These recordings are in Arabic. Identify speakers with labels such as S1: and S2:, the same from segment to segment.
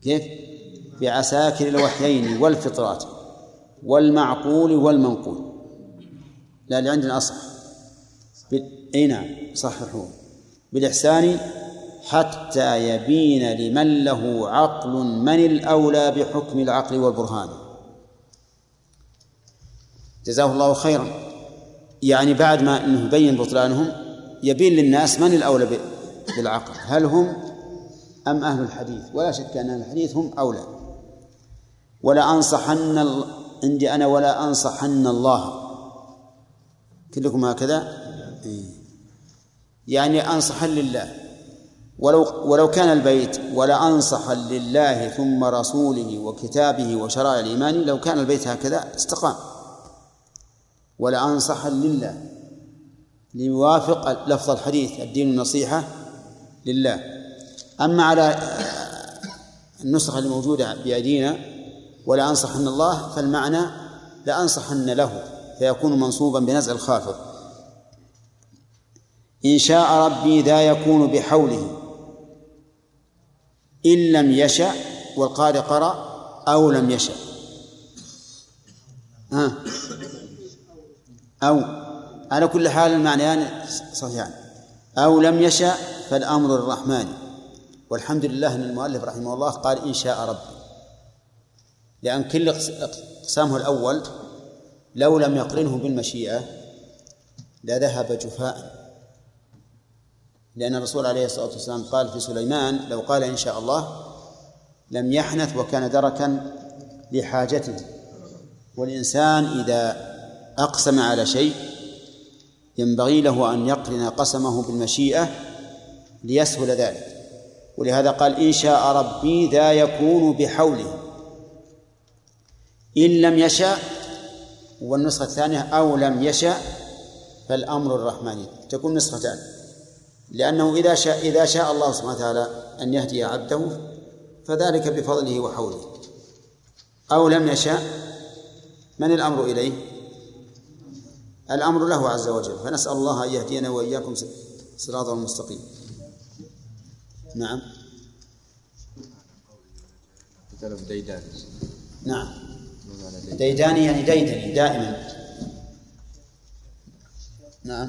S1: كيف؟ بعساكر الوحيين والفطرات والمعقول والمنقول. لا اللي عندنا أصح أي نعم صححوه بالإحسان حتى يبين لمن له عقل من الأولى بحكم العقل والبرهان. جزاه الله خيرا. يعني بعد ما يبين بطلانهم يبين للناس من الأولى بالعقل، هل هم أم أهل الحديث؟ ولا شك أن أهل الحديث هم أولى. ولا أنصحن عندي أنا ولا أنصحن الله، كلكم هكذا يعني أنصحن لله. ولو كان البيت ولا أنصحا لله ثم رسوله وكتابه وشرائع الإيمان، لو كان البيت هكذا استقام. ولا أنصحا لله ليوافق لفظ الحديث الدين النصيحة لله. أما على النسخة الموجودة بأيدينا ولا أنصحن الله فالمعنى لا أنصحن له، فيكون منصوبا بنزع الخافض. إن شاء ربي ذا يكون بحوله إن لم يشأ، والقارئ قرأ أو لم يشأ. أو على كل حال المعنيان صحيحان. أو لم يشأ فالأمر الرحمن. والحمد لله أن المؤلف رحمه الله قال إن شاء ربي، لأن كل اقسامه الأول لو لم يقرنه بالمشيئة لذهب جفاء، لأن الرسول عليه الصلاة والسلام قال في سليمان لو قال إن شاء الله لم يحنث وكان دركا لحاجته. والإنسان إذا أقسم على شيء ينبغي له أن يقرن قسمه بالمشيئة ليسهل ذلك. ولهذا قال إن شاء ربي ذا يكون بحوله إن لم يشاء، والنسخة الثانية أو لم يشاء فالأمر الرحمن، تكون نسختان، لأنه إذا شاء الله سبحانه وتعالى أن يهدي عبده فذلك بفضله وحوله. أو لم يشاء من الأمر إليه؟ الأمر له عز وجل. فنسأل الله أن يهدينا وإياكم صراطا المستقيم. نعم. نعم ديداني يعني ديدني دائما. نعم.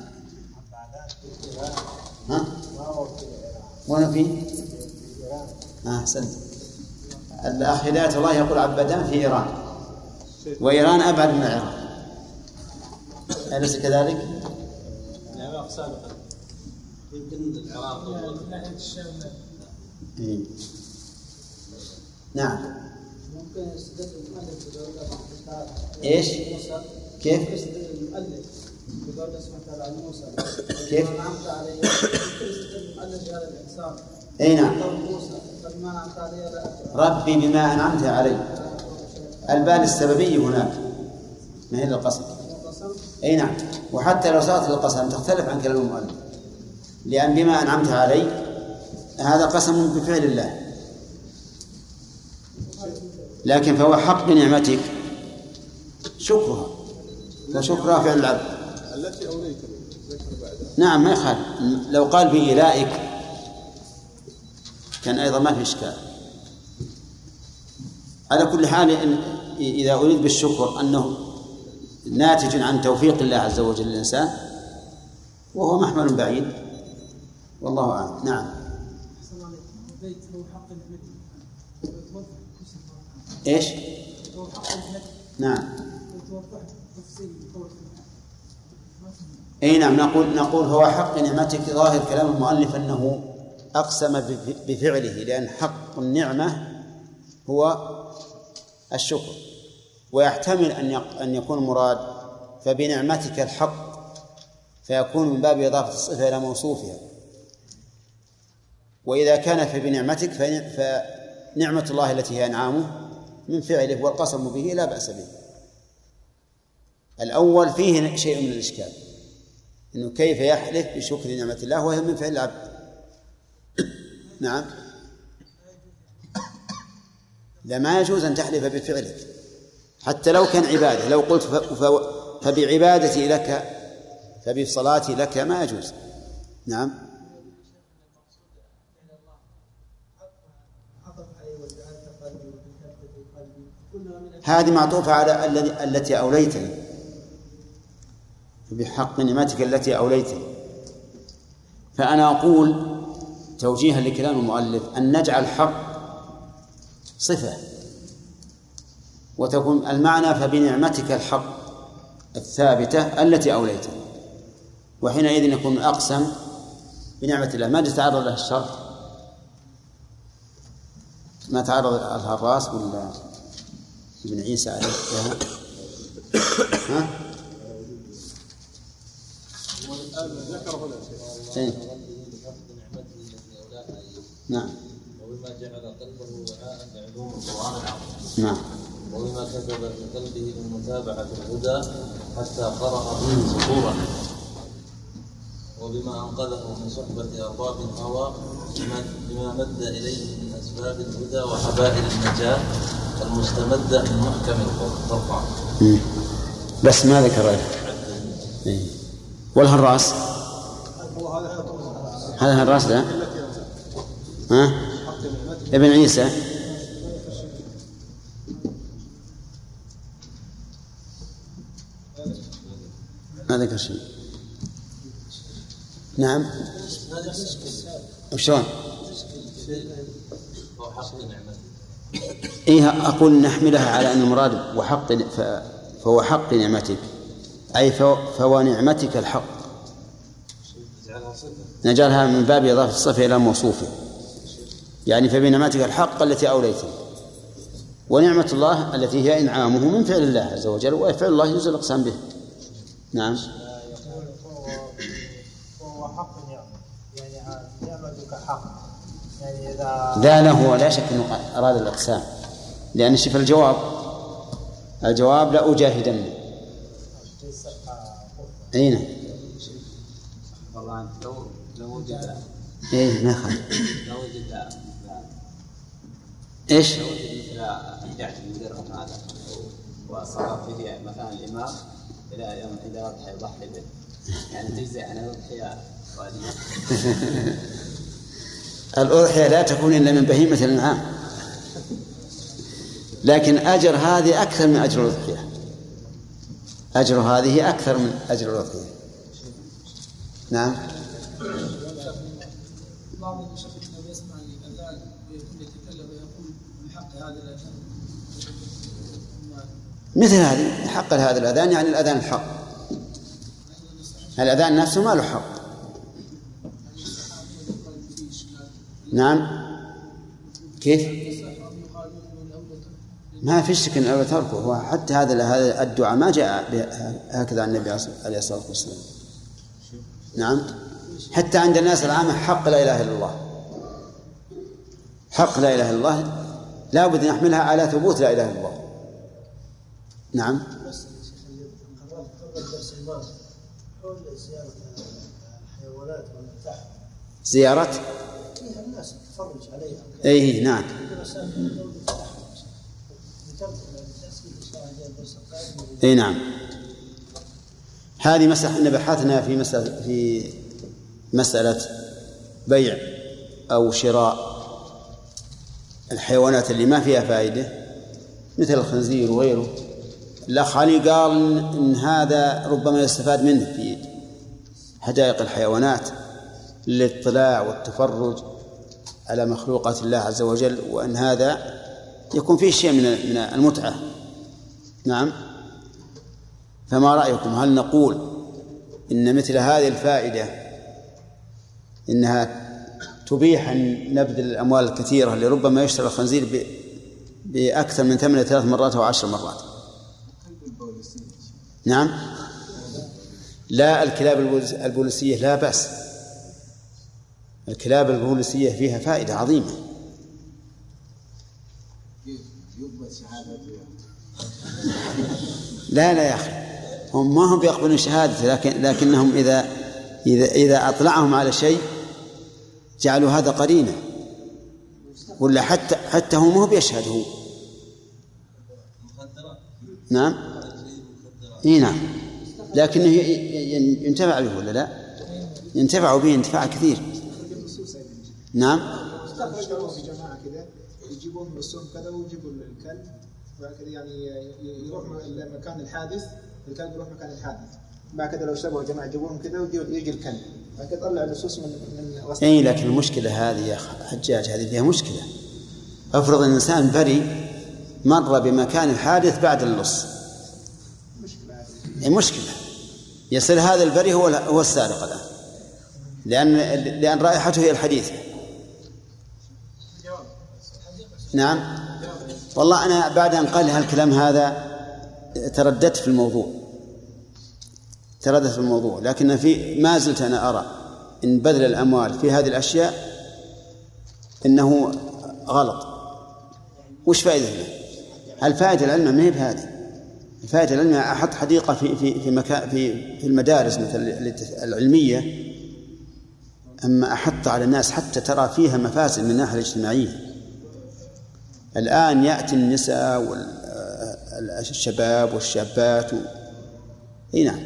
S1: وين فيه؟ أحسنت. الأخ هداية الله يقول عبدان في إيران، وإيران أبعد من العراق، أليس كذلك؟
S2: العراق سابقا يمكن العراق ناحية الشام.
S1: نعم.
S2: ممكن يستدل المؤلف بقول
S1: إيش؟ كيف؟
S2: يستدل المؤلف بقول اسمه تعالى موسى
S1: كيف؟
S2: أنعمت عليه. يستدل المؤلف بهذا الإحسان.
S1: أي نعم.
S2: موسى فبما أنعمت عليه
S1: ربي بما أنعمت عليه، البال السببي هناك ما هي القسم. أي نعم. وحتى لو صارت القسم تختلف عن كلام المؤلف، لأن بما أنعمت عليه هذا قسم بفعل الله، لكن فهو حق بنعمتك شكرها، فشكرها فعل العبد.
S3: التي أوليك ذكر بعدها.
S1: نعم ما يخالف. لو قال بإيلائك كان أيضا ما في إشكال. على كل حال إذا أريد بالشكر أنه ناتج عن توفيق الله عز وجل للإنسان وهو محمل بعيد، والله أعلم. نعم. إيش؟ نعم. أي نعم. نقول هو حق نعمتك. ظاهر كلام المؤلف أنه أقسم بفعله، لأن حق النعمة هو الشكر، ويحتمل أن يكون مراد فبنعمتك الحق، فيكون من باب إضافة الصفة إلى موصوفها. وإذا كان فبنعمتك فنعمة الله التي هي أنعامه من فعله، والقسم به لا بأس به. الأول فيه شيء من الإشكال، إنه كيف يحلف بشكر نعمة الله وهي من فعل العبد. نعم. لا ما يجوز أن تحلف بفعلك حتى لو كان عبادة. لو قلت فبعبادتي لك فبصلاتي لك ما يجوز. نعم. هذه معطوفة على التي أوليتني، بحق نعمتك التي أوليتني. فأنا أقول توجيها لكلام المؤلف أن نجعل حق صفة وتكون المعنى فبنعمتك الحق الثابتة التي أوليتني، وحينئذ يكون أقسم بنعمة الله. ما تعرض له الشرط، ما تعرض لها الراس ولا ابن عيسى عليه السلام. ها؟ نعم.
S4: وبما جعل قلبه وعاء لعلوم القرآن العظيم.
S1: نعم.
S4: وبما كتب في قلبه من متابعة الهدى حتى قرأ به سطورا. وبما أنقذه من صحبة أرباب الهوى بما مد إليه من أسباب الهدى وحبائل النجاة المستمدة من محكم القرآن.
S1: بس ما ذكر والهراس هذا الراس ده ها ابن عيسى ما ذكر شيء. نعم. وشلون؟ إيه أقول نحملها على أن المراد وحق فهو حق نعمتك، أي فهو نعمتك الحق، نجعلها من باب إضافة الصفة إلى موصوفه، يعني فبنعمتك الحق التي أوليتني. ونعمة الله التي هي إنعامه من فعل الله عز وجل، وفعل الله يجوز الإقسام به. نعم.
S5: هو حق النعمة، يعني نعمتك حق، يعني إذا
S1: لا له لا شك أنه أراد الإقسام، لأن شوف الجواب لا أجاهدن. أين؟
S6: والله لو وجد
S1: إيه ما خالف.
S6: لو وجد
S1: إيش؟
S6: لو وجد مثل أبداع المدرب هذا وصار فيه مكان الإمام إلى يوم إذا أضحى يضحي به، يعني تجزي عن الأضحية واجبة.
S1: الأضحية لا تكون إلا من بهيمة الأنعام، لكن أجر هذه أكثر من أجر الأضحية، أجر هذه أكثر من أجر الأضحية. نعم.
S2: بعض المشايخ يسمع الأذان ويكون يتكلم ويقول بحق هذا الأذان
S1: مثل هذه حق هذا الأذان، يعني الأذان الحق، الأذان نفسه ما له حق. نعم. كيف؟ ما في شك أن أولى تركه، هو حتى هذا الدعاء ما جاء هكذا عن النبي عليه الصلاة والسلام. نعم. حتى عند الناس العامة حق لا إله إلا الله، حق لا إله إلا الله لا بد أن نحملها على ثبوت لا إله إلا الله. نعم. زيارة
S5: فيها الناس تتفرج عليها.
S1: أي نعم. أي نعم. هذه مسألة احنا بحثنا في مسألة بيع أو شراء الحيوانات اللي ما فيها فائدة مثل الخنزير وغيره. الأخ علي قال إن هذا ربما يستفاد منه في حدائق الحيوانات للاطلاع والتفرج على مخلوقات الله عز وجل، وأن هذا يكون فيه شيء من المتعة. نعم. فما رأيكم؟ هل نقول إن مثل هذه الفائدة إنها تبيح أن نبذل الأموال الكثيرة اللي ربما يشتري الخنزير بأكثر من ثمنه 3 مرات أو 10 مرات؟ نعم. لا، الكلاب البوليسية لا بأس، الكلاب البوليسية فيها فائدة عظيمة. لا يا أخي، هم ما هم بيقبلون شهادة، لكنهم إذا أطلعهم على شيء جعلوا هذا قرينة، ولا حتى هم هو بيشهد هو. نعم. إيه نعم. لكنه ينتفع به ولا لا؟ ينتفع به انتفاع كثير. نعم.
S5: استخرجوا في جماعة كذا يجيبون بالصوم كذا ويجيبوا الكلب
S7: بعد كذا يعني يروح مكان الحادث، الكلب يروح مكان الحادث، بعد كذا لو شبهوا جماعة يجيبوهم كذا ويجي الكلب، بعد كذا طلع اللصوص من وسط.
S1: اي لكن المشكلة هذه يا حجاج، هذه فيها مشكلة. افرض الإنسان بري مر بمكان الحادث بعد اللص، مشكلة يصير هذا البري هو السارق الآن، لأن رائحته هي الحديثة. نعم والله أنا بعد أن قال هالكلام هذا ترددت في الموضوع، لكن ما زلت أنا أرى إن بذل الأموال في هذه الأشياء إنه غلط. وش فائدة؟ الفائدة العلمية ما هي بهذه. الفائدة العلمية أحط حديقة في مكان في المدارس مثل العلمية، أما أحط على الناس حتى ترى فيها مفاسد من الناحية الاجتماعية. الآن يأتي النساء والشباب والشابات نعم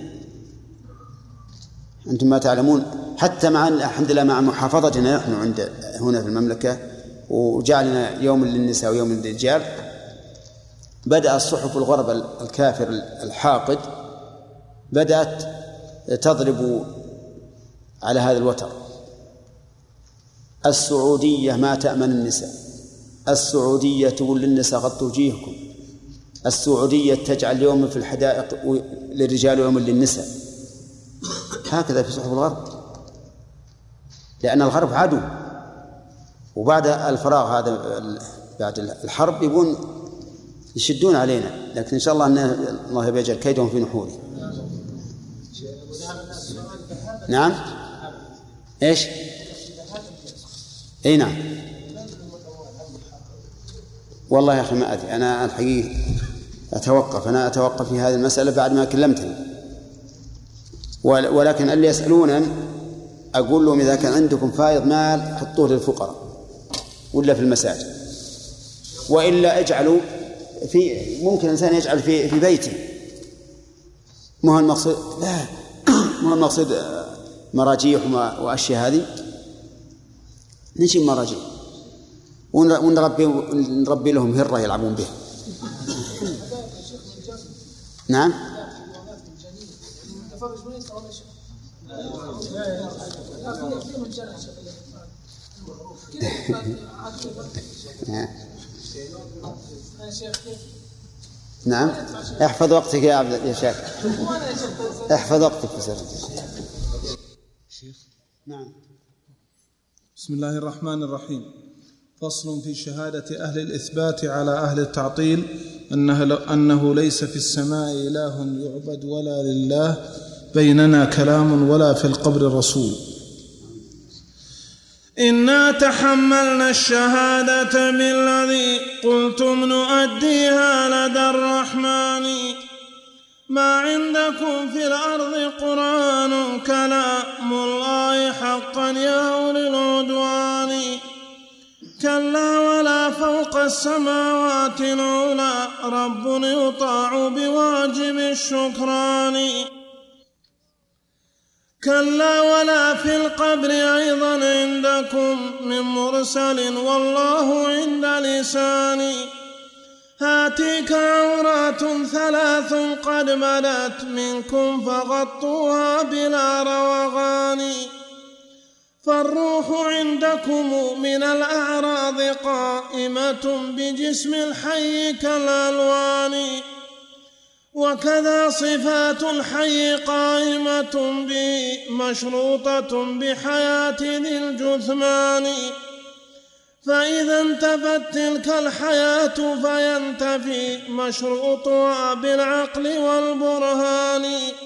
S1: أنتم ما تعلمون، حتى مع الحمد لله مع محافظتنا نحن هنا في المملكة وجعلنا يوم للنساء ويوم للرجال، بدأ الصحف الغرب الكافر الحاقد بدأت تضرب على هذا الوتر. السعودية ما تأمن النساء، السعودية تقول للنساء غطوا وجيهكم، السعودية تجعل يوم في الحدائق للرجال ويوم للنساء. هكذا في صحف الغرب، لأن الغرب عدو، وبعد الفراغ هذا بعد الحرب يبون يشدون علينا، لكن إن شاء الله أن الله يجعل كيدهم في نحوره. نعم إيش؟ أي نعم. والله يا أخي ما أدري، أنا الحقيقة أتوقف في هذه المسألة بعد ما كلمتني، ولكن اللي يسألون أقول لهم إذا كان عندكم فائض مال حطوه للفقراء ولا في المساجد، وإلا اجعلوا ممكن الإنسان يجعل في بيته. ما هو المقصود لا ما هو المقصود مراجيح وأشياء هذه، نجيب مراجيح ونربي لهم هرة يلعبون به. نعم نعم احفظ وقتك يا عبد يا شيخ، احفظ وقتك في سر. نعم.
S2: بسم الله الرحمن الرحيم. فصل في شهادة أهل الإثبات على أهل التعطيل أنه ليس في السماء إله يعبد ولا لله بيننا كلام ولا في القبر رسول. إنا تحملنا الشهادة بالذي قلتم نؤديها لدى الرحمن. ما عندكم في الأرض قرآن كلام الله حقا يا أولي العدوان. كلا ولا فوق السماوات العلى رب يطاع بواجب الشكران. كلا ولا في القبر أيضا عندكم من مرسل والله عند لساني. هاتيك عورات ثلاث قد بدت منكم فغطوها بلا روغان. فالروح عندكم من الأعراض قائمة بجسم الحي كالألوان. وكذا صفات الحي قائمة به مشروطة بحياة ذي الجثمان. فإذا انتفت تلك الحياة فينتفي مشروطها بالعقل والبرهان.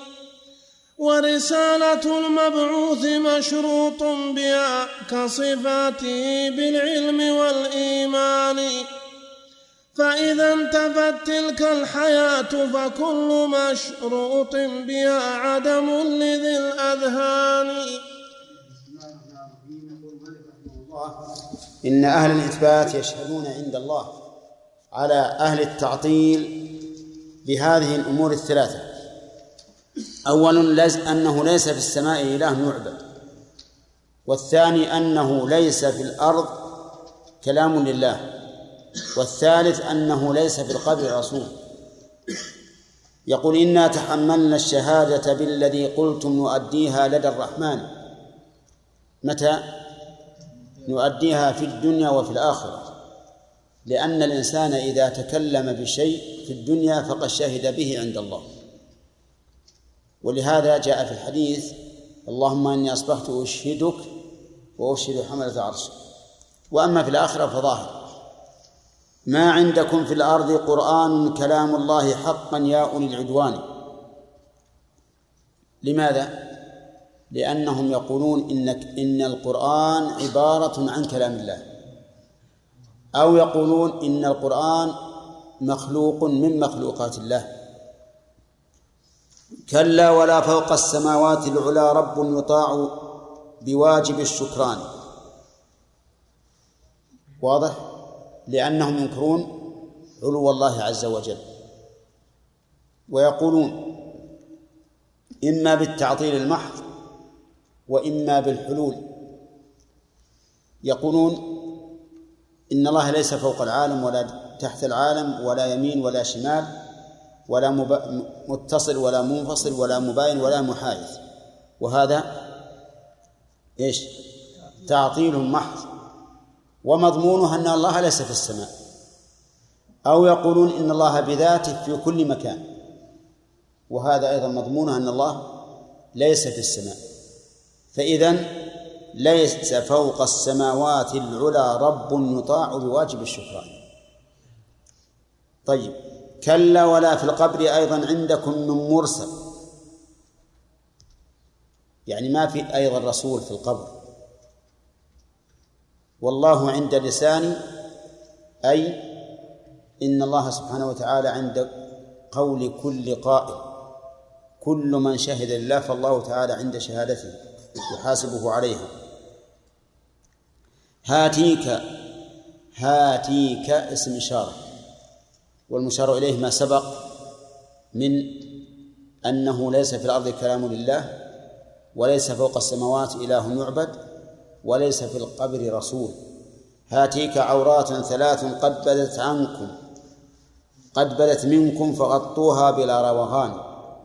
S2: ورسالة المبعوث مشروط بها كصفاته بالعلم والإيمان. فإذا انتفت تلك الحياة فكل مشروط بها عدم لذي الأذهان.
S1: إن أهل الإثبات يشهدون عند الله على أهل التعطيل بهذه الأمور الثلاثة. أولا أنه ليس في السماء إله يعبد، والثاني أنه ليس في الأرض كلام لله، والثالث أنه ليس في القبر رسول. يقول إنا تحملنا الشهادة بالذي قلتم نؤديها لدى الرحمن. متى؟ نؤديها في الدنيا وفي الآخرة، لأن الإنسان إذا تكلم بشيء في الدنيا فقد شهد به عند الله. ولهذا جاء في الحديث اللهم إني أصبحت أشهدك وأشهد حملة عرشك. وأما في الآخرة فظاهر. ما عندكم في الأرض قرآن كلام الله حقا يا أولي العدوان. لماذا؟ لأنهم يقولون إن القرآن عبارة عن كلام الله، أو يقولون إن القرآن مخلوق من مخلوقات الله. كلا ولا فوق السماوات العلى رب يطاع بواجب الشكران. واضح؟ لأنهم ينكرون علو الله عز وجل، ويقولون إما بالتعطيل المحض وإما بالحلول. يقولون إن الله ليس فوق العالم ولا تحت العالم ولا يمين ولا شمال ولا متصل ولا منفصل ولا مباين ولا محايد، وهذا إيش؟ تعطيل محض، ومضمونه أن الله ليس في السماء. أو يقولون إن الله بذاته في كل مكان، وهذا أيضا مضمونه أن الله ليس في السماء. فإذن ليس فوق السماوات العلى رب يطاع بواجب الشكران. طيب، كلا ولا في القبر أيضا عندكم من مرسل، يعني ما في أيضا رسول في القبر. والله عند لساني، أي إن الله سبحانه وتعالى عند قول كل قائل. كل من شهد لله فالله تعالى عند شهادته يحاسبه عليها. هاتيك اسم إشارة، والمشار إليه ما سبق من أنه ليس في الأرض كلام لله، وليس فوق السماوات إله يعبد، وليس في القبر رسول. هاتيك عورات ثلاث قد بدت منكم فغطوها بلا روغان.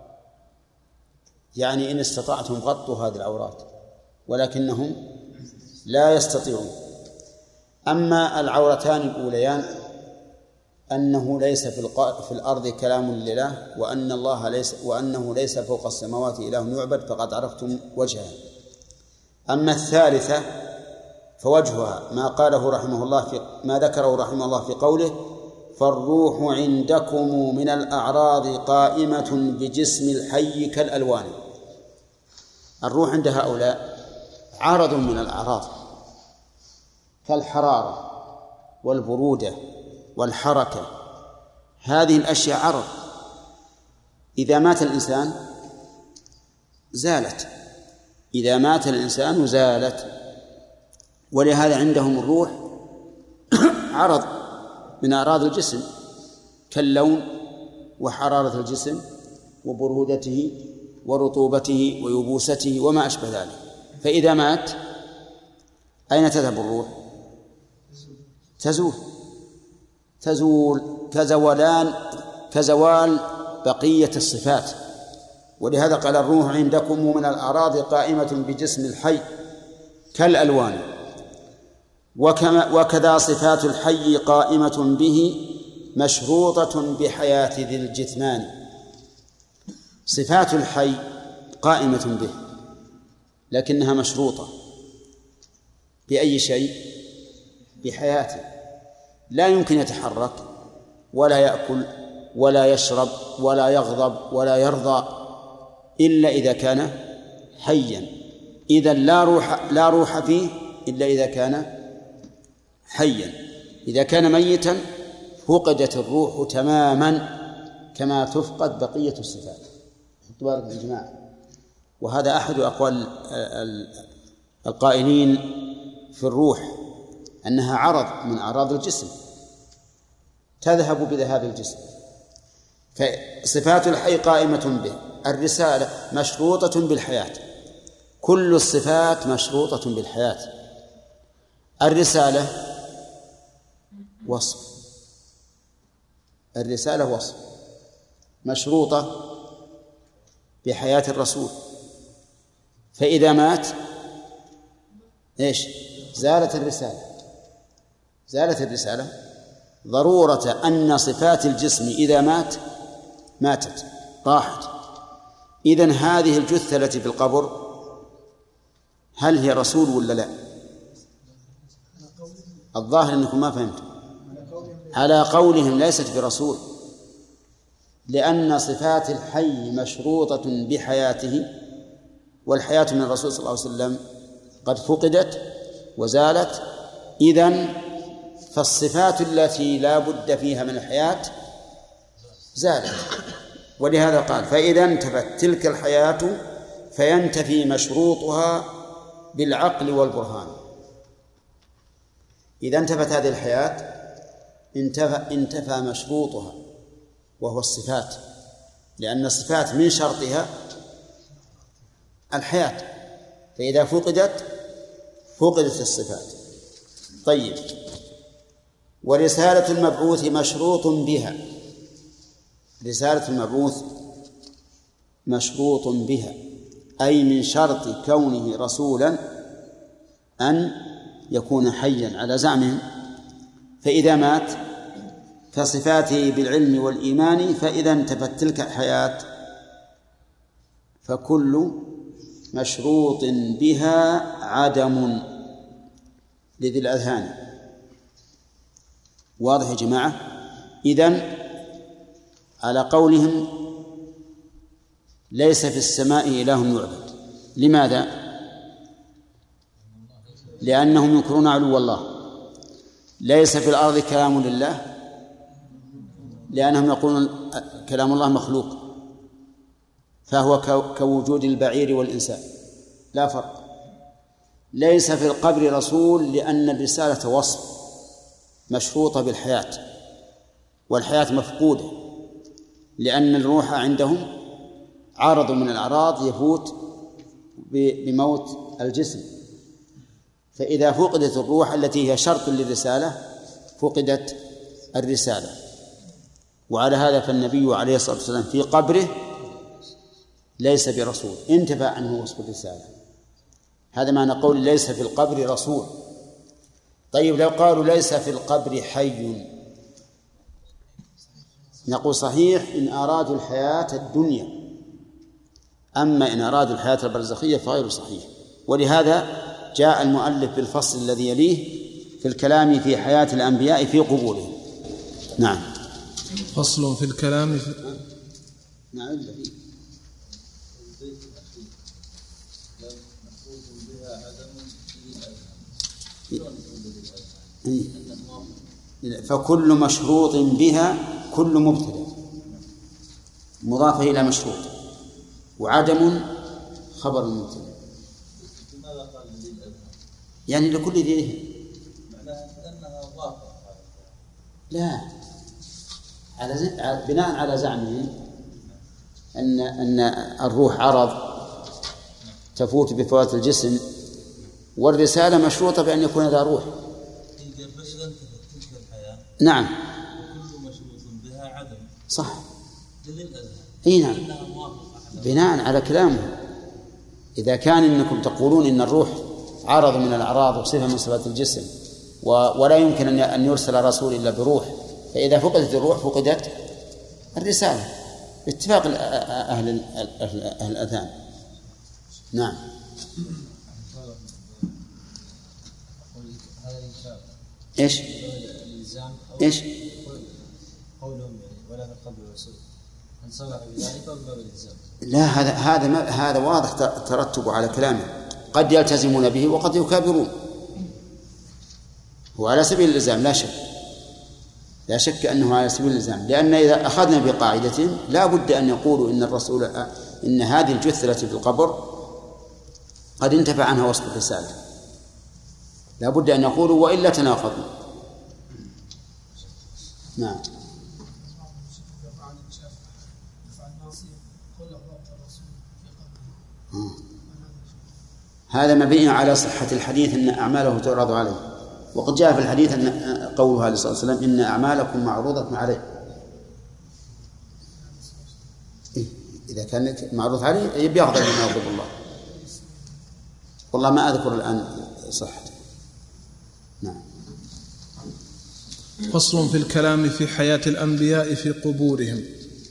S1: يعني إن استطعتم غطوا هذه العورات، ولكنهم لا يستطيعون. أما العورتان الأوليان أنه ليس في الأرض كلام لله، وأنه ليس فوق السماوات إله يعبد، فقد عرفتم وجهها. أما الثالثة فوجهها ما ذكره رحمه الله في قوله فالروح عندكم من الأعراض قائمة بجسم الحي كالألوان. الروح عند هؤلاء عرض من الأعراض كالحرارة والبرودة والحركة. هذه الأشياء عرض، إذا مات الإنسان زالت. ولهذا عندهم الروح عرض من أعراض الجسم كاللون وحرارة الجسم وبرودته ورطوبته ويبوسته وما أشبه ذلك. فإذا مات أين تذهب الروح؟ تزول كزوال بقية الصفات. ولهذا قال الروح عندكم من الأعراض قائمة بجسم الحي كالألوان. وكذا صفات الحي قائمة به مشروطة بحياة ذي الجثمان. صفات الحي قائمة به، لكنها مشروطة بأي شيء؟ بحياته. لا يمكن يتحرك ولا يأكل ولا يشرب ولا يغضب ولا يرضى إلا إذا كان حيا. إذن لا روح فيه إلا إذا كان حيا. إذا كان ميتا فقدت الروح تماما كما تفقد بقية الصفات. بارك يا جماعة. وهذا أحد أقوال القائلين في الروح، أنها عرض من أعراض الجسم تذهب بذهاب الجسم. فصفات الحي قائمة به. الرسالة مشروطة بالحياة، كل الصفات مشروطة بالحياة. الرسالة وصف الرسالة وصف مشروطة بحياة الرسول، فإذا مات إيش؟ زالت الرسالة ضرورة أن صفات الجسم إذا ماتت راحت. إذن هذه الجثة التي في القبر هل هي رسول ولا لا؟ الظاهر أنكم ما فهمتم. على قولهم ليست برسول، لأن صفات الحي مشروطة بحياته، والحياة من الرسول صلى الله عليه وسلم قد فقدت وزالت. إذن فالصفات التي لا بد فيها من الحياة زالت، ولهذا قال فإذا انتفت تلك الحياة فينتفي مشروطها بالعقل والبرهان. إذا انتفت هذه الحياة انتفى مشروطها وهو الصفات، لأن الصفات من شرطها الحياة، فإذا فقدت الصفات. طيب، ورسالة المبعوث مشروط بها، رسالة المبعوث مشروط بها، أي من شرط كونه رسولا أن يكون حيا على زعمهم، فإذا مات كصفاته بالعلم والإيمان، فإذا انتفت تلك الحياة فكل مشروط بها عدم لذي الأذهان. واضح يا جماعة؟ إذن على قولهم ليس في السماء إله يعبد. لماذا؟ لأنهم ينكرون علو الله. ليس في الأرض كلام لله، لأنهم يقولون كلام الله مخلوق، فهو كوجود البعير والإنسان لا فرق. ليس في القبر رسول، لأن الرسالة وصف مشروطة بالحياة، والحياة مفقودة، لأن الروح عندهم عرض من الأعراض يفوت بموت الجسم، فإذا فقدت الروح التي هي شرط للرسالة فقدت الرسالة. وعلى هذا فالنبي عليه الصلاة والسلام في قبره ليس برسول، انتفى عنه وصف الرسالة. هذا معنى قول ليس في القبر رسول. طيب، لو قالوا ليس في القبر حي، نقول صحيح إن أرادوا الحياة الدنيا، أما إن أرادوا الحياة البرزخية فغير صحيح. ولهذا جاء المؤلف بالفصل الذي يليه في الكلام في حياة الأنبياء في قبورهم. نعم.
S2: فصل في الكلام في...
S1: نعم. فكل مشروط بها كل مبتدأ مضاف إلى مشروط، وعدم خبر المبتدأ. يعني لكل ذي لا، بناء على زعمهم أن الروح عرض تفوت بفوات الجسم، والرسالة مشروطة بأن يكون ذا روح. نعم.
S4: كل مشروط بها عدم.
S1: صح. اي نعم، بناء على كلامه. إذا كان إنكم تقولون إن الروح عرض من الأعراض وصفة من صفات الجسم، ولا يمكن أن يرسل رسول إلا بروح، فإذا فقدت الروح فقدت الرسالة باتفاق أهل الأذهان. نعم. إيش؟ إيش؟
S5: قولهم ولا في القبر رسول، هل صرح بذلك أو باب الإلزام؟
S1: لا، هذا واضح ترتب على كلامه. قد يلتزمون به وقد يكابرون. هو على سبيل الإلزام لا شك أنه على سبيل الإلزام، لأن إذا أخذنا بقاعدتهم لا بد أن يقولوا إن الرسول إن هذه الجثة التي في القبر قد انتفى عنها وصف الرسالة، لا بد أن يقولوا، وإلا تناقضوا. نعم. هذا مبني على صحة الحديث أن أعماله تعرض عليه، وقد جاء في الحديث أن قوله عليه الصلاة والسلام إن أعمالكم معروضة عليه، إذا كان معروض عليه يبيغضب ما يغضب الله. والله ما أذكر الآن صحته. نعم.
S2: فصل في الكلام في حياة الأنبياء في قبورهم.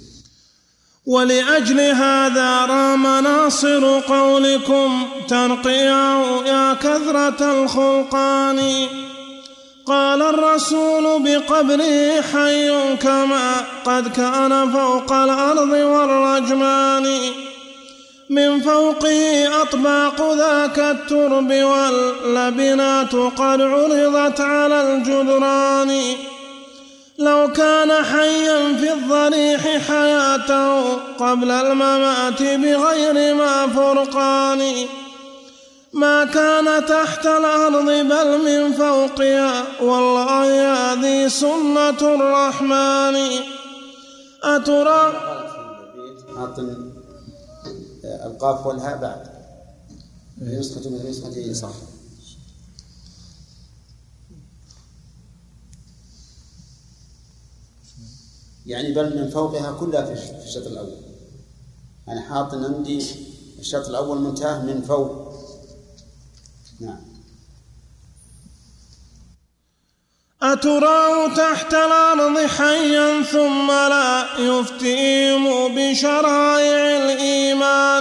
S2: ولأجل هذا رام ناصر قولكم تنقياه يا كثرة الخلقان. قال الرسول بقبره حي كما قد كان فوق الأرض والرجمان. من فوقه أطباق ذاك الترب واللبنات قد عرضت على الجدران. لو كان حيا في الضريح حياته قبل الممات بغير ما فرقان. ما كان تحت الأرض بل من فوقها والله هذه سنة الرحمن. أترى
S1: القاف والهاء بعد نسخة من نسخته صح. يعني بل من فوقها كلها في الشطر الأول. أنا حاط عندي الشطر الأول منتهى من فوق. نعم.
S2: أتراه تحت الأرض حيا ثم لا يفتئم بشرائع الإيمان.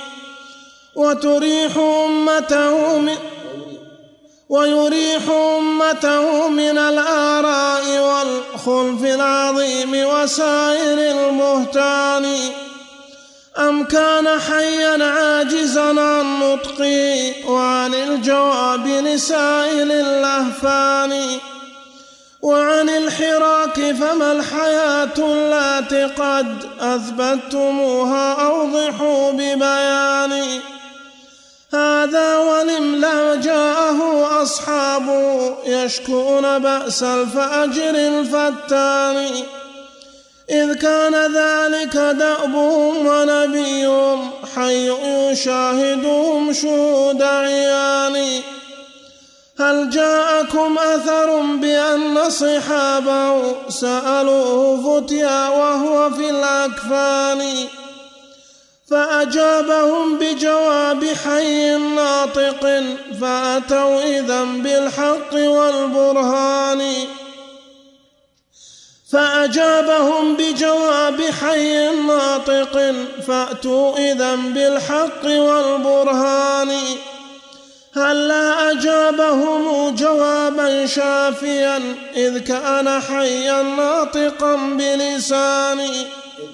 S2: ويريح أمته من الآراء والخلف العظيم وسائر المهتان. أم كان حيا عاجزا عن نطقه وعن الجواب لسائل اللهفان وعن الحراك. فما الحياة التي قد أثبتموها أوضحوا ببيان. هذا ولم جاءه أصحابه يشكون بأس الفأجر الفتان. إذ كان ذلك دأبهم ونبيهم حي يشاهدهم شهود عيان. هل جاءكم أثر بأن صحابه سألوه فتيا وهو في الأكفان فأجابهم بجواب حي ناطق فأتوا إذن بالحق والبرهان. فأجابهم بجواب حي ناطق فأتوا إذن بالحق والبرهان. هلا أجابهم جوابا شافيا إذ كان حيا ناطقا بلساني.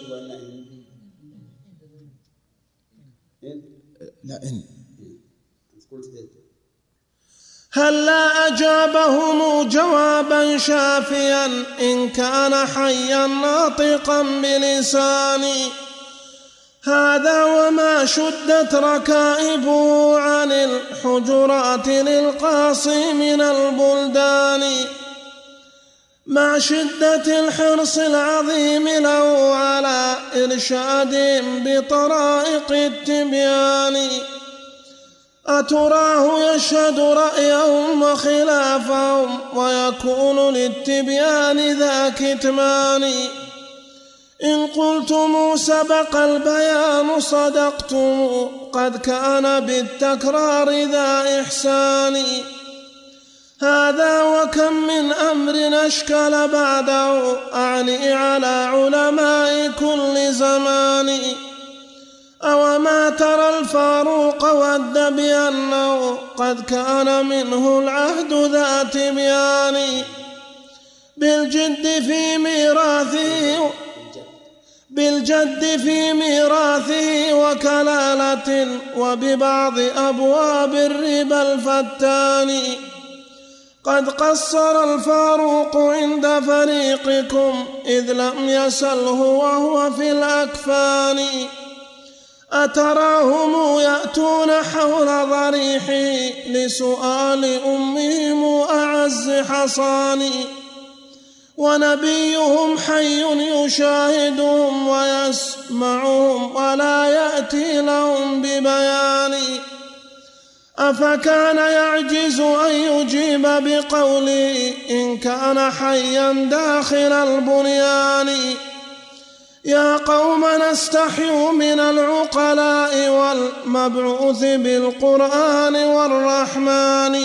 S2: هلا أجابهم جوابا شافيا إن كان حيا ناطقا بلساني. هذا وما شدت ركائبه عن الحجرات للقاصي من البلدان مع شدة الحرص العظيم له على إرشادهم بطرائق التبيان. أتراه يشهد رأيهم وخلافهم ويكون للتبيان ذا كتمان. إن قلتم سبق البيان صدقتم قد كان بالتكرار ذا إحسان. هذا وكم من أمر أشكل بعده أعني على علماء كل زمان. أوما ترى الفاروق ود بأنه قد كان منه العهد ذا تبيان بالجد في ميراثه وكلالة وببعض أبواب الربا الفتان. قد قصر الفاروق عند فريقكم إذ لم يسله وهو في الأكفان. أتراهم يأتون حول ضريحه لسؤال أمهم أعز حصان. ونبيهم حي يشاهدهم ويسمعهم ولا يأتي لهم ببيان. أفكان يعجز أن يجيب بقوله إن كان حيا داخل البنيان. يا قوم نستحي من العقلاء والمبعوث بالقرآن والرحمن،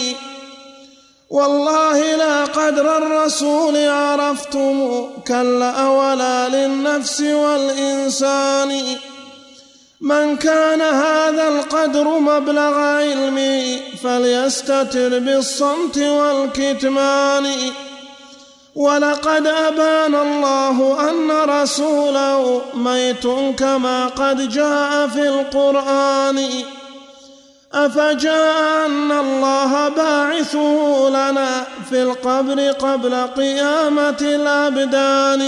S2: والله لا قدر الرسول عرفتم كلا ولا للنفس والإنسان. من كان هذا القدر مبلغ علمي فليستتر بالصمت والكتمان. ولقد أبان الله أن رسوله ميت كما قد جاء في القرآن. أفجاء أن الله باعثه لنا في القبر قبل قيامة الأبدان.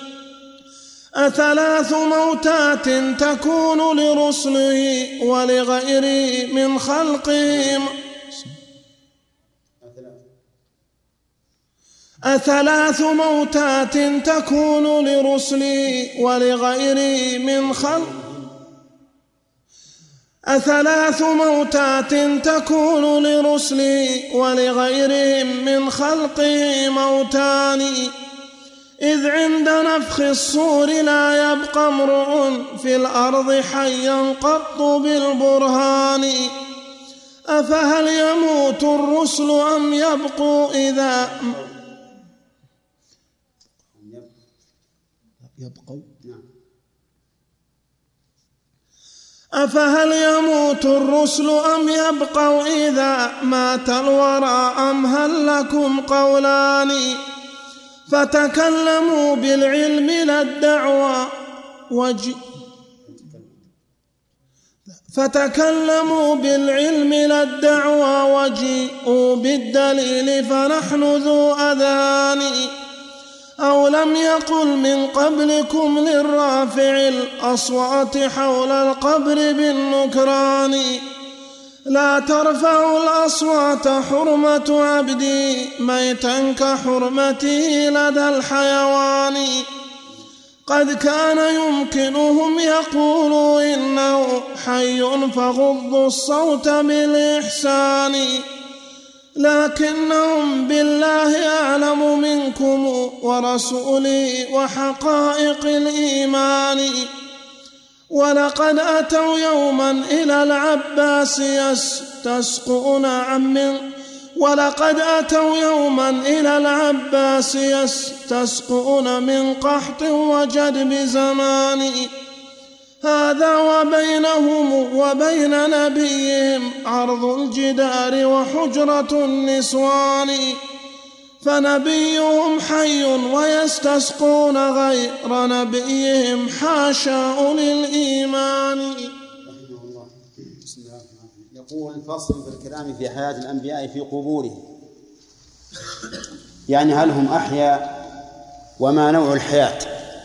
S2: أثلاث موتات تكون لرسله ولغيره من خلقهم. أثلاث موتات تكون لرسله ولغيره من خلقهم. أثلاث موتات تكون لرسله ولغيرهم من خلقه موتان. إذ عند نفخ الصور لا يبقى امرؤ في الأرض حيا قط بالبرهان. أفهل يموت الرسل أم يبقوا إذا أفهل يموت الرسل أم يبقوا إذا مات الورى أم هل لكم قولان. فتكلموا بالعلم لا الدعوى وجيئوا بالدليل فنحن ذو أذان. أو لم يقل من قبلكم للرافع الأصوات حول القبر بالنكران. لا ترفعوا الأصوات حرمة عبدي ميتا كحرمته لدى الحيوان. قد كان يمكنهم يقولوا إنه حي فغضوا الصوت بالإحسان. لكنهم بالله أعلم منكم ورسوله وحقائق الإيمان. ولقد أتوا يوما إلى العباس يستسقون من قحط وجدب زمان. هذا وبينهم وبين نبيهم عرض الجدار وحجرة النسوان. فنبيهم حي ويستسقون غير نبيهم حاشا أولي الإيمان.
S1: يقول فصل في الكلام في حياة الأنبياء في قبورهم، يعني هل هم أحياء وما نوع الحياة.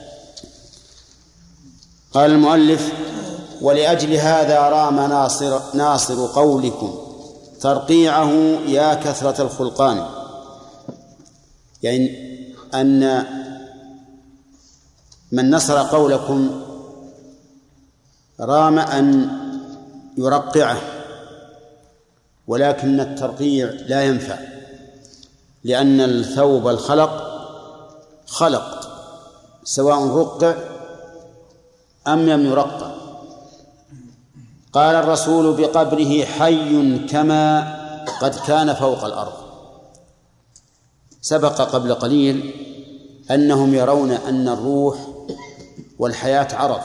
S1: قال المؤلف: ولأجل هذا رام ناصر قولكم ترقيعه يا كثرة الخلقان، يعني أن من نصر قولكم رام أن يرقعه، ولكن الترقيع لا ينفع، لأن الثوب الخلق خلق سواء رقع أم لم يرقع. قال الرسول بقبره حي كما قد كان فوق الأرض. سبق قبل قليل أنهم يرون أن الروح والحياة عرض،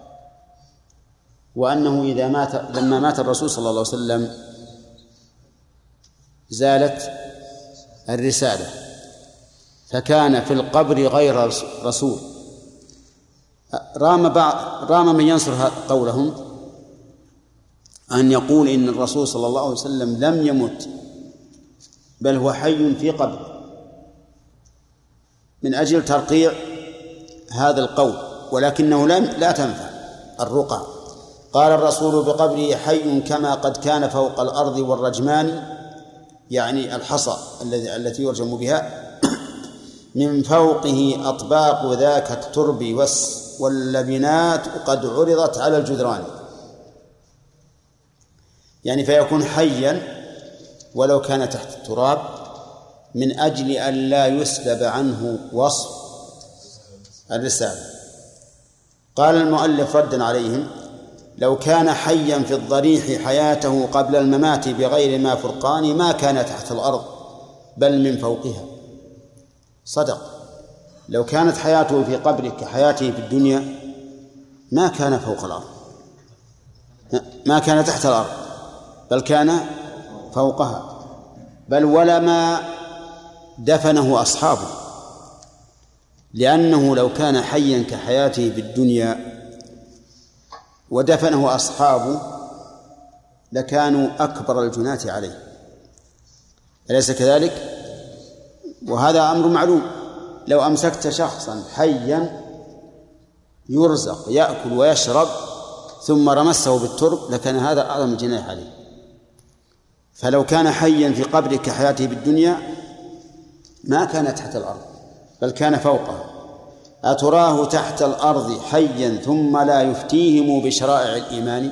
S1: وأنه لما مات الرسول صلى الله عليه وسلم زالت الرسالة، فكان في القبر غير رسول. رام من ينصر قولهم أن يقول إن الرسول صلى الله عليه وسلم لم يمت بل هو حي في قبره، من أجل ترقيع هذا القول، ولكنه لا تنفع الرقى. قال الرسول بقبره حي كما قد كان فوق الأرض والرجمان، يعني الحصى التي يرجم بها، من فوقه أطباق ذاك الترب واللبنات قد عرضت على الجدران، يعني فيكون حيا ولو كان تحت التراب، من أجل أن لا يسلب عنه وصف الرسالة. قال المؤلف ردا عليهم: لو كان حيا في الضريح حياته قبل الممات بغير ما فرقان ما كان تحت الأرض بل من فوقها. صدق. لو كانت حياته في قبره كحياته في الدنيا ما كان فوق الأرض، ما كان تحت الأرض بل كان فوقها، بل ولما دفنه أصحابه، لأنه لو كان حيا كحياته في الدنيا ودفنه أصحابه لكانوا أكبر الجنات عليه، أليس كذلك؟ وهذا أمر معلوم. لو أمسكت شخصا حيا يرزق يأكل ويشرب ثم رمسه بالترب لكان هذا أعظم الجناح عليه. فلو كان حيا في قبره كحياته بالدنيا ما كان تحت الأرض بل كان فوقها. أتراه تحت الأرض حيا ثم لا يفتيهم بشرائع الإيمان؟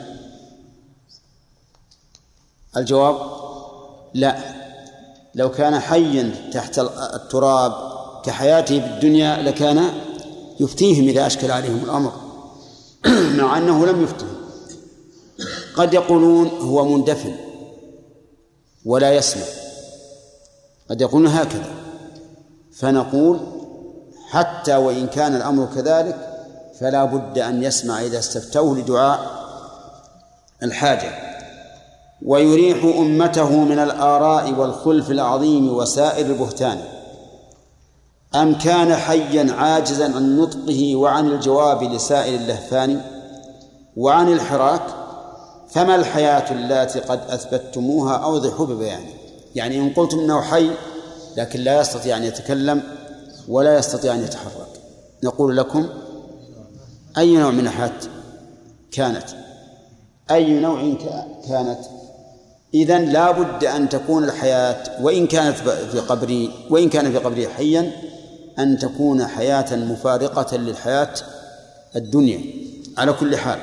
S1: الجواب لا. لو كان حيا تحت التراب كحياته بالدنيا لكان يفتيهم إذا أشكل عليهم الأمر مع أنه لم يفتهم. قد يقولون هو مندفن ولا يسمع، قد يقولون هكذا، فنقول حتى وإن كان الأمر كذلك فلا بد أن يسمع إذا استفتوه لدعاء الحاجة. ويريح أمته من الآراء والخلف العظيم وسائر البهتان. أم كان حيا عاجزا عن نطقه وعن الجواب لسائر اللهفان وعن الحراك، فما الحياة التي قد أثبتموها أوضحوا ببيانه. يعني إن قلتم أنه حي لكن لا يستطيع أن يتكلم ولا يستطيع أن يتحرك، نقول لكم أي نوع من الحياة كانت؟ أي نوع كانت؟ إذن لا بد أن تكون الحياة وإن كان في قبره حيا أن تكون حياة مفارقة للحياة الدنيا على كل حال.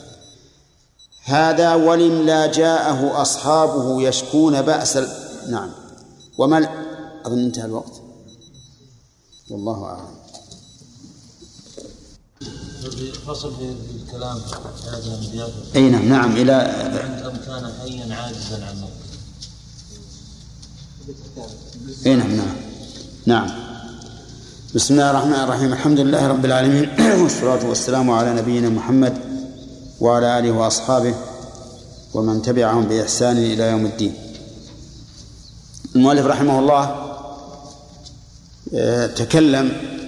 S1: هذا ولم لا جاءه أصحابه يشكون بأس نعم. وما أظن انتهى الوقت، والله أعلم.
S4: فصل في الكلام هذا الانبياء.
S1: أي نعم إلى
S4: أم كان حيا عاجزا عن موته.
S1: أي نعم. بسم الله الرحمن الرحيم. الحمد لله رب العالمين والصلاة والسلام على نبينا محمد وعلى آله وأصحابه ومن تبعهم بإحسان إلى يوم الدين. المؤلف رحمه الله تكلم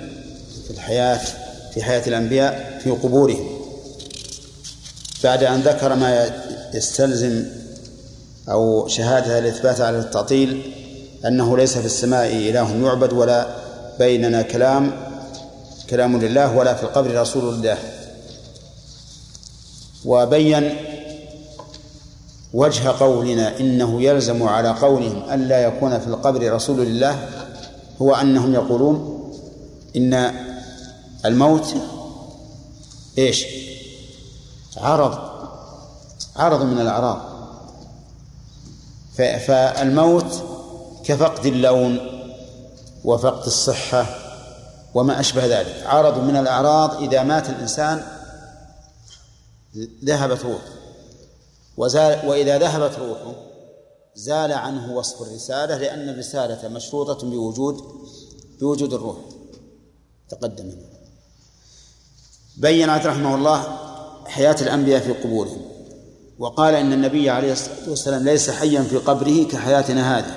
S1: في حياة الأنبياء في قبورهم بعد أن ذكر ما يستلزم أو شهادة الإثبات على التعطيل أنه ليس في السماء إله يعبد ولا بيننا كلام لله ولا في القبر رسول الله. وبين وجه قولنا إنه يلزم على قولهم ألا يكون في القبر رسول الله هو أنهم يقولون إن الموت إيش؟ عرض من الأعراض. فالموت كفقد اللون وفقد الصحة وما أشبه ذلك، عرض من الأعراض. إذا مات الإنسان ذهبت روحه، وإذا ذهبت روحه زال عنه وصف الرسالة، لأن الرسالة مشروطة بوجود الروح. تقدم هنا. بين رحمه الله حياة الأنبياء في قبورهم، وقال إن النبي عليه الصلاة والسلام ليس حيا في قبره كحياتنا هذه،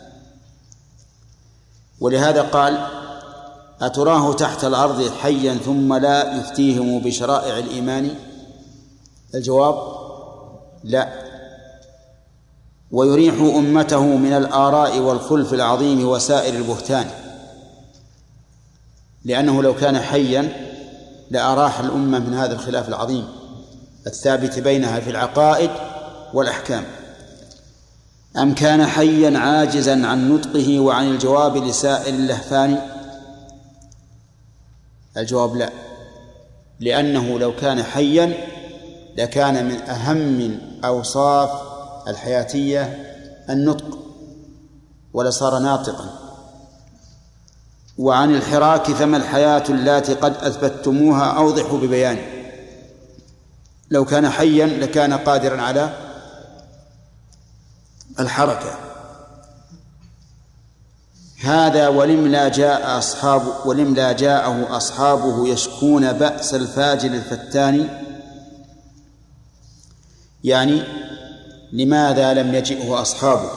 S1: ولهذا قال أتراه تحت الأرض حيا ثم لا يفتيهم بشرائع الإيمان؟ الجواب لا. ويريح أمته من الآراء والخلف العظيم وسائر البهتان، لأنه لو كان حيا لأراح الأمة من هذا الخلاف العظيم الثابت بينها في العقائد والأحكام. أم كان حيا عاجزا عن نطقه وعن الجواب لسائر اللهفان؟ الجواب لا، لأنه لو كان حيا لكان من أهم أوصاف الحياتية النطق ولصار ناطقا. وعن الحراك فما الحياة التي قد أثبتموها أوضحوا ببيانه. لو كان حيا لكان قادرا على الحركة. هذا ولم لا جاءه أصحابه يشكون بأس الفاجر الفتان، يعني لماذا لم يجئه أصحابه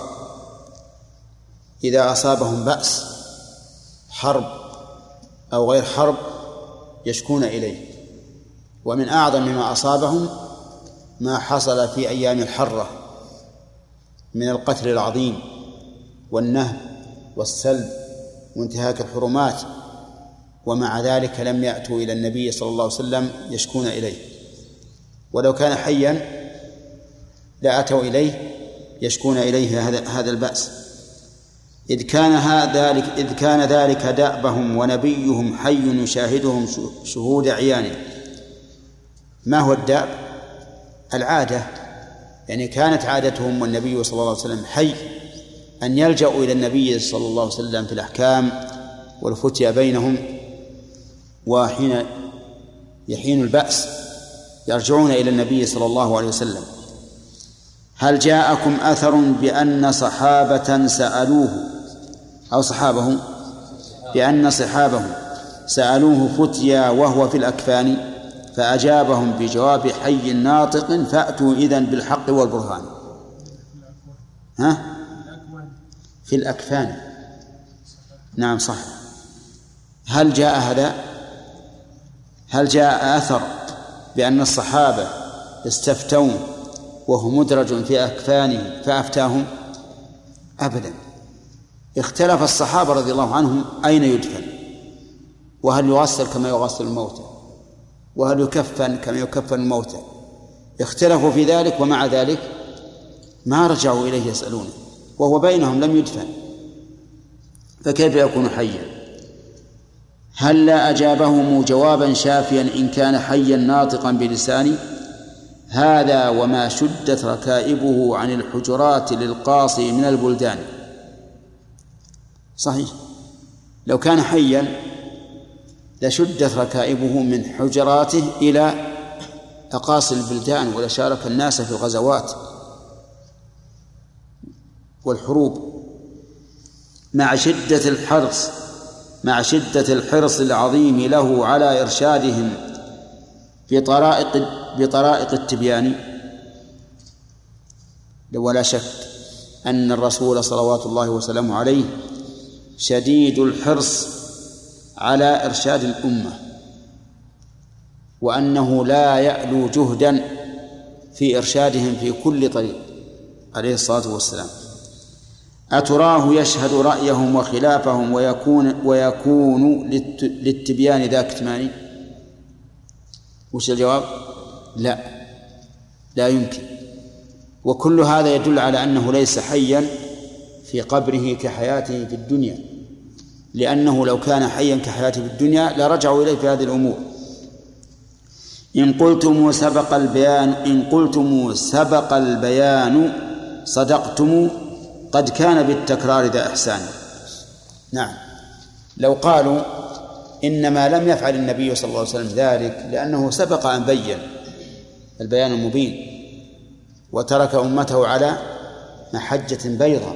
S1: إذا أصابهم بأس حرب أو غير حرب يشكون إليه؟ ومن أعظم ما أصابهم ما حصل في أيام الحرة من القتل العظيم والنهب والسلب وانتهاك الحرمات، ومع ذلك لم يأتوا إلى النبي صلى الله عليه وسلم يشكون إليه. ولو كان حيا لأتوا إليه يشكون إليه هذا البأس، إذ كان ذلك دأبهم ونبيهم حي يشاهدهم شهود عيانه. ما هو الدأب؟ العادة، يعني كانت عادتهم والنبي صلى الله عليه وسلم حي أن يلجأوا إلى النبي صلى الله عليه وسلم في الأحكام والفتيا بينهم، وحين يحين البأس يرجعون إلى النبي صلى الله عليه وسلم. هل جاءكم أثر بأن صحابة سألوه أو صحابه بأن صحابه سألوه فتيا وهو في الأكفان فأجابهم بجواب حي ناطق فأتوا إذن بالحق والبرهان؟ في الأكفان، نعم صح. هل جاء هذا؟ هل جاء أثر بأن الصحابة استفتون وهو مدرج في أكفانه فأفتاهم؟ أبدا. اختلف الصحابة رضي الله عنهم أين يدفن، وهل يغسل كما يغسل الموتى، وهل يكفن كما يكفن الموتى، اختلفوا في ذلك، ومع ذلك ما رجعوا إليه يسألونه وهو بينهم لم يدفن، فكيف يكون حيا؟ هل لا أجابهم جوابا شافيا إن كان حيا ناطقا بلسانه؟ هذا وما شدت ركائبه عن الحجرات للقاصي من البلدان. صحيح، لو كان حيا لشدت ركائبه من حجراته إلى أقاصي البلدان ولشارك الناس في الغزوات والحروب، مع شدة الحرص العظيم له على إرشادهم بطرائق التبيان. ولا شك أن الرسول صلوات الله وسلامه عليه شديد الحرص على إرشاد الأمة، وأنه لا يألو جهدا في إرشادهم في كل طريق عليه الصلاة والسلام. أتراه يشهد رأيهم وخلافهم ويكون للتبيان ذا كتمان؟ وش الجواب؟ لا يمكن. وكل هذا يدل على أنه ليس حيا في قبره كحياته في الدنيا، لأنه لو كان حيا كحياته في الدنيا لرجعوا إليه في هذه الأمور. إن قلتم سبق البيان صدقتم قد كان بالتكرار ذا إحسان. نعم، لو قالوا إنما لم يفعل النبي صلى الله عليه وسلم ذلك لأنه سبق أن بين البيان المبين وترك أمته على محجة بيضاء،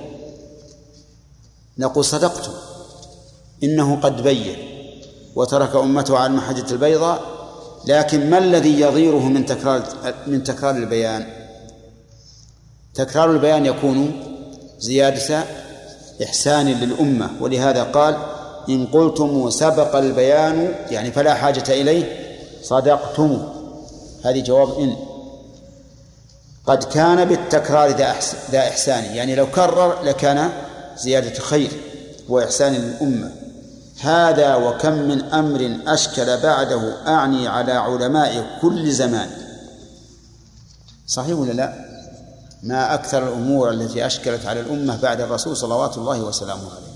S1: نقول صدقتم، إنه قد بين وترك أمته على المحجة البيضاء، لكن ما الذي يضيره من تكرار البيان؟ تكرار البيان يكون زيادة إحسان للأمة، ولهذا قال إن قلتم سبق البيان يعني فلا حاجة إليه صدقتم. هذه جواب إن قد كان بالتكرار ذا إحسان، يعني لو كرر لكان زيادة خير وإحسان للأمة. هذا وكم من أمر أشكل بعده أعني على علماء كل زمان. صحيح ولا لا؟ ما أكثر الأمور التي أشكلت على الأمة بعد الرسول صلوات الله وسلامه عليه.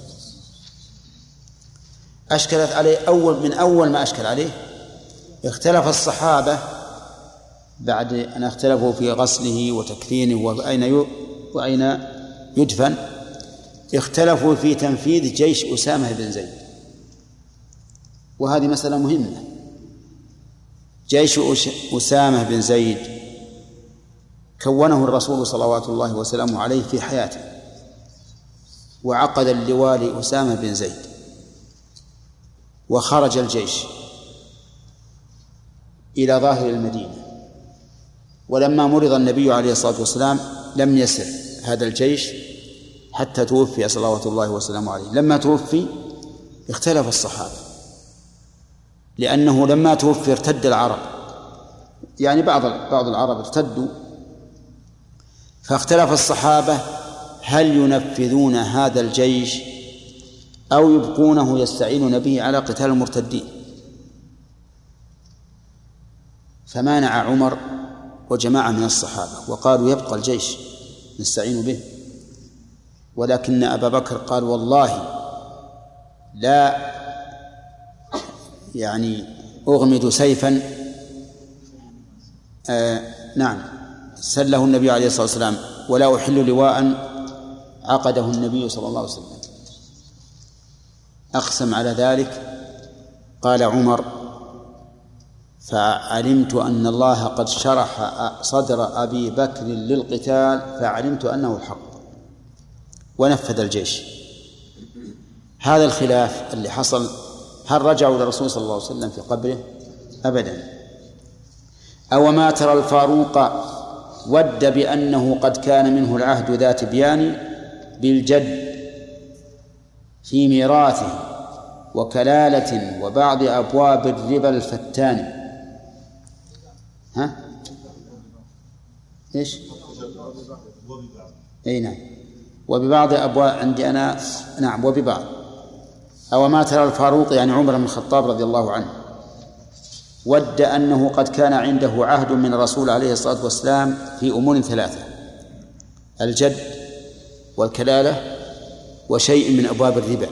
S1: أشكلت عليه من أول ما أشكل عليه. اختلف الصحابة بعد أن اختلفوا في غسله وتكفينه وأين يدفن، اختلفوا في تنفيذ جيش أسامة بن زيد، وهذه مسألة مهمة. جيش أسامة بن زيد كونه الرسول صلوات الله وسلامه عليه في حياته، وعقد اللواء لأسامة بن زيد، وخرج الجيش إلى ظاهر المدينة. ولما مرض النبي عليه الصلاة والسلام لم يسر هذا الجيش حتى توفي صلوات الله وسلامه عليه. لما توفي اختلف الصحابة، لأنه لما توفي ارتد العرب، يعني بعض العرب ارتدوا، فاختلف الصحابة هل ينفذون هذا الجيش أو يبقونه يستعينون به على قتال المرتدين. فمانع عمر وجماعة من الصحابة وقالوا يبقى الجيش نستعين به، ولكن أبا بكر قال والله لا أغمد سيفا سله النبي عليه الصلاة والسلام ولا أحل لواء عقده النبي صلى الله عليه وسلم. أقسم على ذلك. قال عمر فعلمت أن الله قد شرح صدر أبي بكر للقتال فعلمت أنه حق، ونفذ الجيش. هذا الخلاف اللي حصل، هل رجعوا للرسول صلى الله عليه وسلم في قبره؟ أبدا. أو ما ترى الفاروق ود بأنه قد كان منه العهد ذا تبيان بالجد في ميراثه وكلالة وبعض أبواب الربا الفتان. إيش؟ أي نعم. وببعض أبواب عندي أنا نعم وببعض. أو ما ترى الفاروق يعني عمر بن الخطاب رضي الله عنه ود أنه قد كان عنده عهد من الرسول عليه الصلاة والسلام في أمور ثلاثة: الجد والكلالة وشيء من أبواب الربا.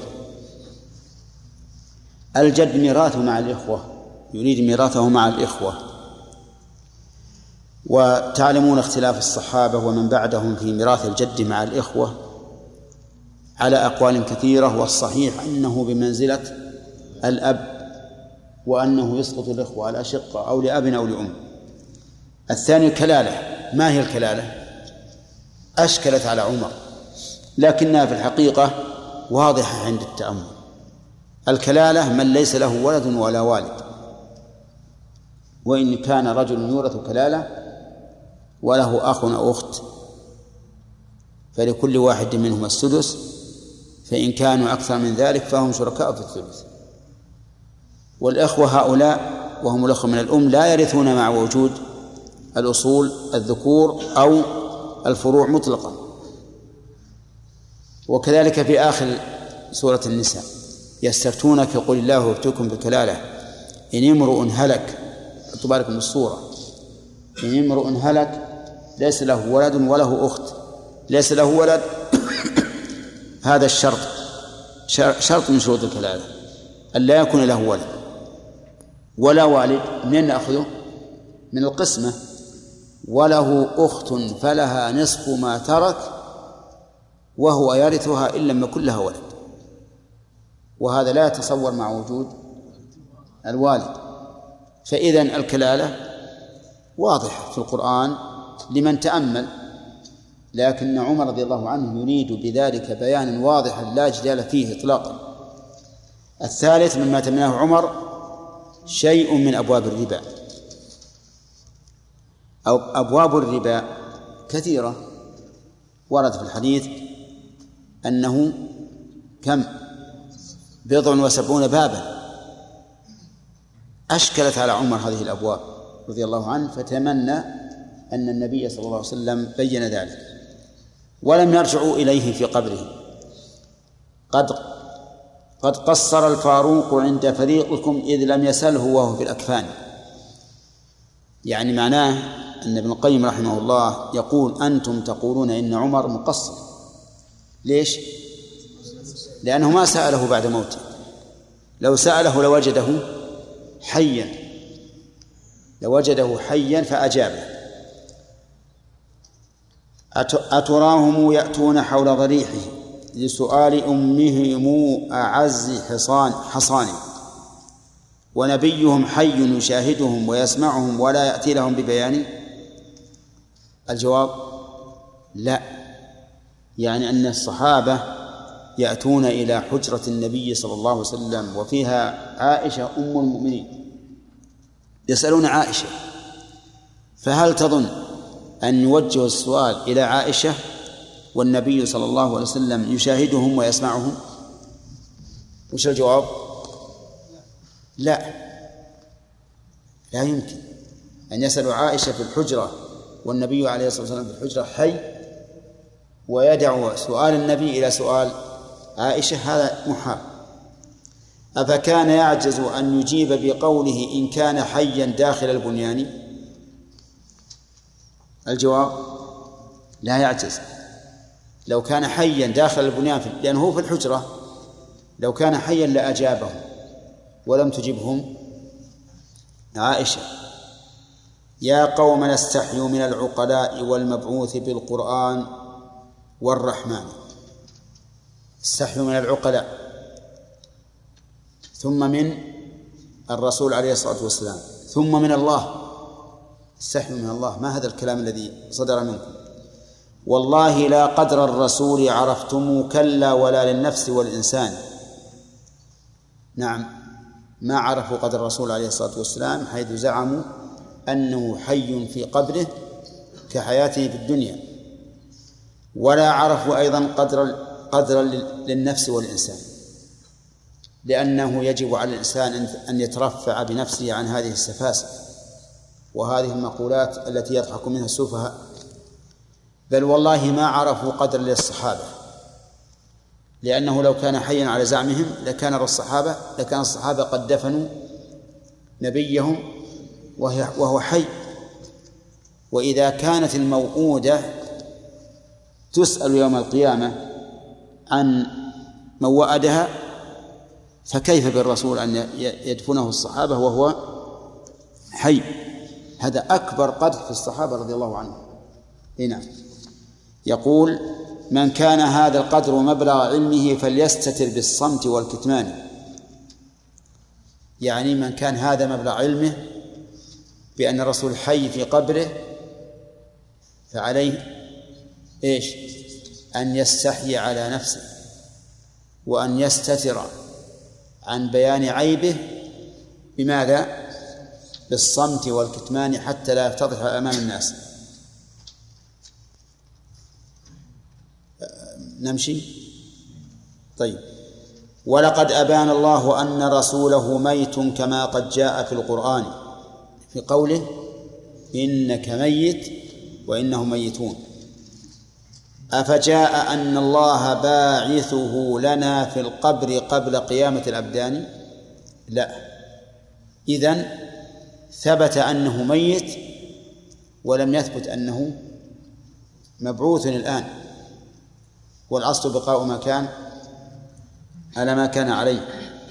S1: الجد ميراثه مع الإخوة، يريد ميراثه مع الإخوة. وتعلمون اختلاف الصحابة ومن بعدهم في ميراث الجد مع الإخوة على أقوال كثيرة، والصحيح أنه بمنزلة الأب، وأنه يسقط الإخوة الأشقة أو لأب أو لأم. الثاني الكلالة. ما هي الكلالة؟ أشكلت على عمر، لكنها في الحقيقة واضحة عند التأمل. الكلالة من ليس له ولد ولا والد، وإن كان رجل يورث كلالة وله أخ أو أخت فلكل واحد منهم السدس، فإن كانوا أكثر من ذلك فهم شركاء في الثلث. والإخوة هؤلاء وهم الأخوة من الأم لا يرثون مع وجود الأصول الذكور أو الفروع مطلقا. وكذلك في آخر سورة النساء: يستفتونك قل الله يفتيكم بالكلالة إن امرؤ هلك، تبارك من السورة، إن امرؤ هلك ليس له ولد وله أخت، ليس له ولد هذا الشرط شرط من شروط الكلالة، أن لا يكون له ولد ولا والد. منين نأخذه؟ من القسمة: وله أخت فلها نصف ما ترك وهو يرثها إن لم يكن لها ولد. وهذا لا يتصور مع وجود الوالد. فإذا الكلالة واضحة في القرآن لمن تأمل، لكن عمر رضي الله عنه يريد بذلك بيانا واضحا لا جدال فيه إطلاقا. الثالث مما تمناه عمر شيء من أبواب الربا. أو أبواب الربا كثيرة، ورد في الحديث أنه كم 70 بابا. أشكلت على عمر هذه الأبواب رضي الله عنه، فتمنى أن النبي صلى الله عليه وسلم بين ذلك. ولم يرجعوا إليه في قبره: قد قصر الفاروق عند فريقكم إذ لم يسله وهو في الأكفان. يعني معناه أن ابن القيم رحمه الله يقول: أنتم تقولون إن عمر مقصر. ليش؟ لأنه ما سأله بعد موته، لو سأله لوجده حيا فأجابه. أتراهم يأتون حول ضريحه لسؤال أمهم أعز حصان، ونبيهم حي يشاهدهم ويسمعهم ولا يأتي لهم ببيان؟ الجواب لا، يعني أن الصحابة يأتون إلى حجرة النبي صلى الله عليه وسلم وفيها عائشة أم المؤمنين يسألون عائشة، فهل تظن أن يوجه السؤال إلى عائشة والنبي صلى الله عليه وسلم يشاهدهم ويسمعهم؟ وش الجواب؟ لا يمكن أن يسألوا عائشة في الحجرة والنبي عليه الصلاة والسلام في الحجرة حي ويدعو سؤال النبي إلى سؤال عائشة، هذا محال. أفكان يعجز أن يجيب بقوله إن كان حيا داخل البنيان؟ الجواب لا يعجز. لو كان حيا داخل البنيان لأنه هو في الحجرة، لو كان حيا لأجابهم ولم تجبهم عائشة. يا قوم استحيوا من العقلاء والمبعوث بالقرآن والرحمن. استحيوا من العقلاء ثم من الرسول عليه الصلاة والسلام ثم من الله. استحيوا من الله، ما هذا الكلام الذي صدر منكم؟ والله لا قدر الرسول عرفتم كلا ولا للنفس والإنسان. نعم، ما عرفوا قدر الرسول عليه الصلاة والسلام حيث زعموا أنه حي في قبره كحياته في الدنيا، ولا عرفوا أيضا قدر للنفس والإنسان، لأنه يجب على الإنسان أن يترفع بنفسه عن هذه السفاسف وهذه المقولات التي يضحك منها السفهاء. بل والله ما عرفوا قدر للصحابة، لأنه لو كان حيا على زعمهم لكان الصحابة قد دفنوا نبيهم وهو حي. وإذا كانت الموءودة تسأل يوم القيامة عن من وأدها، فكيف بالرسول أن يدفنه الصحابة وهو حي؟ هذا أكبر قدح في الصحابة رضي الله عنهم. هنا يقول من كان هذا القدر مبلغ علمه فليستتر بالصمت والكتمان. يعني من كان هذا مبلغ علمه بأن الرسول حي في قبره فعليه إيش؟ أن يستحي على نفسه وأن يستتر عن بيان عيبه. بماذا؟ بالصمت والكتمان حتى لا يفتضح أمام الناس. نمشي. طيب. ولقد أبان الله أن رسوله ميت كما قد جاء في القرآن في قوله إنك ميت وإنهم ميتون. أفجاء أن الله باعثه لنا في القبر قبل قيامة الأبدان؟ لا. إذن ثبت أنه ميت ولم يثبت أنه مبعوث الآن، والأصل بقاء ما كان على ما كان عليه.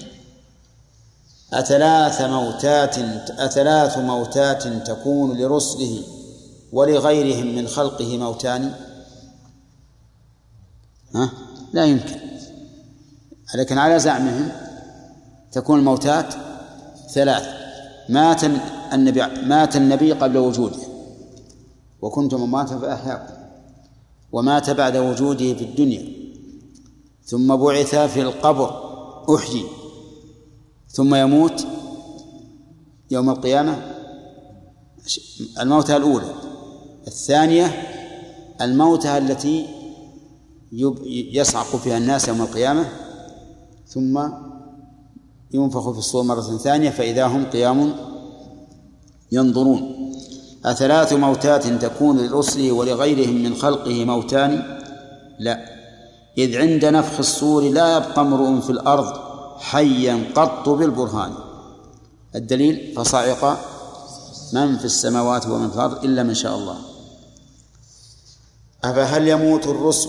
S1: أثلاث موتات تكون لرسله ولغيرهم من خلقه موتان؟ لا يمكن. لكن على زعمهم تكون الموتات ثلاث. مات النبي قبل وجوده وكنتم أمواتا فأحياكم، ومات بعد وجوده في الدنيا، ثم بعث في القبر أحيي، ثم يموت يوم القيامة. الموتة الأولى. الثانية الموتة التي يصعق فيها الناس يوم القيامة ثم ينفخ في الصور مرة ثانية فإذا هم قيام ينظرون. أثلاث موتات تكون لرسله ولغيرهم من خلقه موتان؟ لا. إذ عند نفخ الصور لا يبقى امرؤ في الأرض حيا قط بالبرهان. الدليل فصعق من في السماوات ومن في الأرض إلا من شاء الله. أفهل يموت الرسل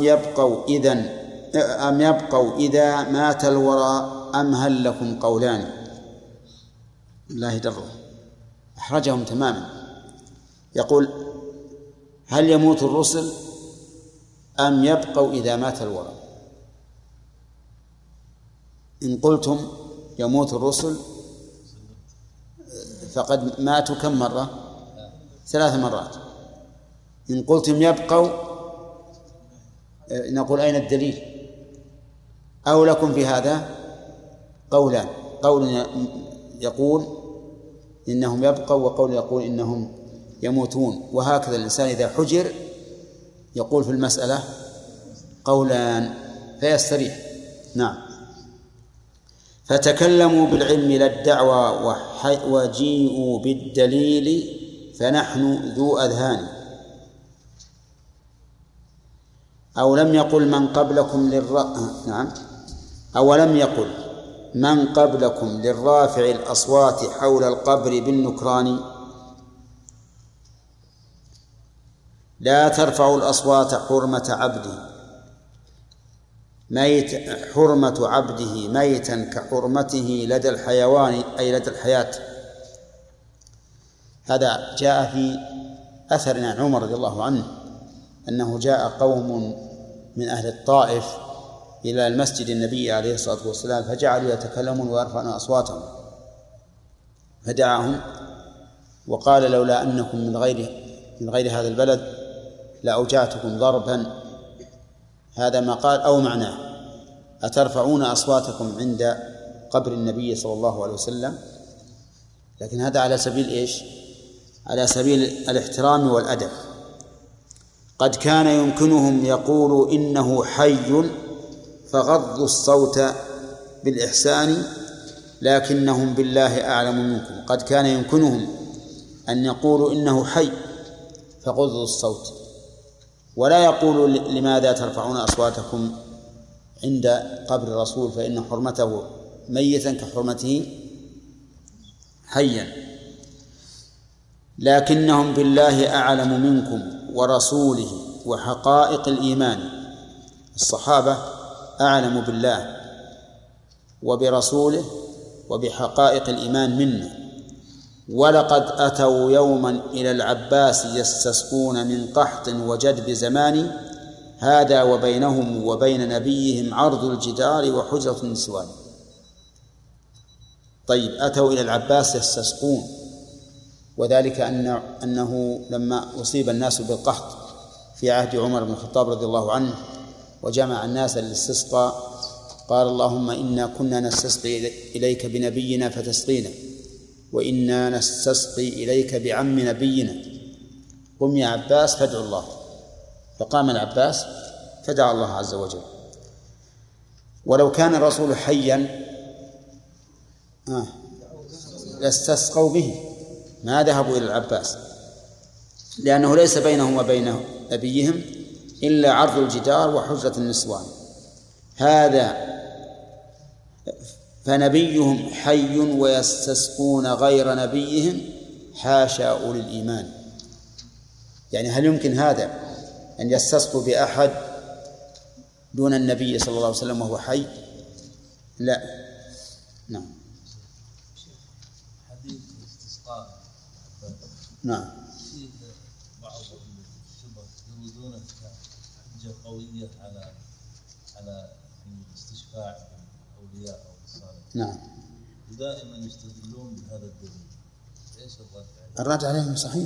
S1: أم يبقوا إذا مات الورى أم هل لكم قولان؟ الله دره أحرجهم تماما. يقول هل يموت الرسل أم يبقوا إذا مات الورى؟ إن قلتم يموت الرسل فقد ماتوا كم مرة؟ 3 مرات. إن قلتم يبقوا نقول أين الدليل؟ أو لكم في هذا قولان، قول يقول إنهم يبقوا وقول يقول إنهم يموتون. وهكذا الإنسان إذا حجر يقول في المسألة قولان فيستريح. نعم. فتكلموا بالعلم لا الدعوى وجيئوا بالدليل فنحن ذو أذهان. أو لم يقل من قبلكم نعم. أولم يقل من قبلكم للرافع الأصوات حول القبر بالنكران لا ترفعوا الأصوات حرمة عبده ميتا كحرمته لدى الحيوان أي لدى الحياة. هذا جاء في أثر عن عمر رضي الله عنه أنه جاء قوم من أهل الطائف إلى المسجد النبي عليه الصلاة والسلام فجعلوا يتكلمون ويرفعون أصواتهم، فدعاهم وقال لولا أنكم من غير هذا البلد لأوجعتكم ضربا. هذا ما قال أو معناه أترفعون أصواتكم عند قبر النبي صلى الله عليه وسلم، لكن هذا على سبيل إيش؟ على سبيل الاحترام والأدب. قد كان يمكنهم يقولوا إنه حي فغضوا الصوت بالإحسان لكنهم بالله أعلم منكم. قد كان يمكنهم أن يقولوا إنه حي فغضوا الصوت، ولا يقولوا لماذا ترفعون أصواتكم عند قبر الرسول فإن حرمته ميتا كحرمته حيا، لكنهم بالله أعلم منكم ورسوله وحقائق الإيمان. الصحابة أعلم بالله وبرسوله وبحقائق الإيمان منا. ولقد أتوا يوما إلى العباس يستسقون من قحط وجدب زمان هذا وبينهم وبين نبيهم عرض الجدار وحجرة النسوان. طيب، أتوا إلى العباس يستسقون، وذلك أنه لما أصيب الناس بالقحط في عهد عمر بن الخطاب رضي الله عنه وجمع الناس للاستسقاء قال اللهم إنا كنا نستسقي إليك بنبينا فتسقينا وإنا نستسقي إليك بعم نبينا قم يا عباس فادع الله. فقام العباس فدعا الله عز وجل. ولو كان الرسول حيا لاستسقوا به، ما ذهبوا إلى العباس، لأنه ليس بينهم وبين نبيهم إلا عرض الجدار وحجرة النسوان. هذا فنبيهم حي ويستسقون غير نبيهم حاشا أولي الإيمان. يعني هل يمكن هذا أن يستسقوا بأحد دون النبي صلى الله عليه وسلم وهو حي؟ لا. نعم.
S4: حديث الاستسقاء
S1: نعم.
S4: فيه بعض الشبه يريدون حجة قوية على الاستشفاع بالأولياء أو الصالحين.
S1: نعم.
S4: ودائما يستدلون بهذا الدليل. ايش الرد عليه؟
S1: الرد عليهم صحيح.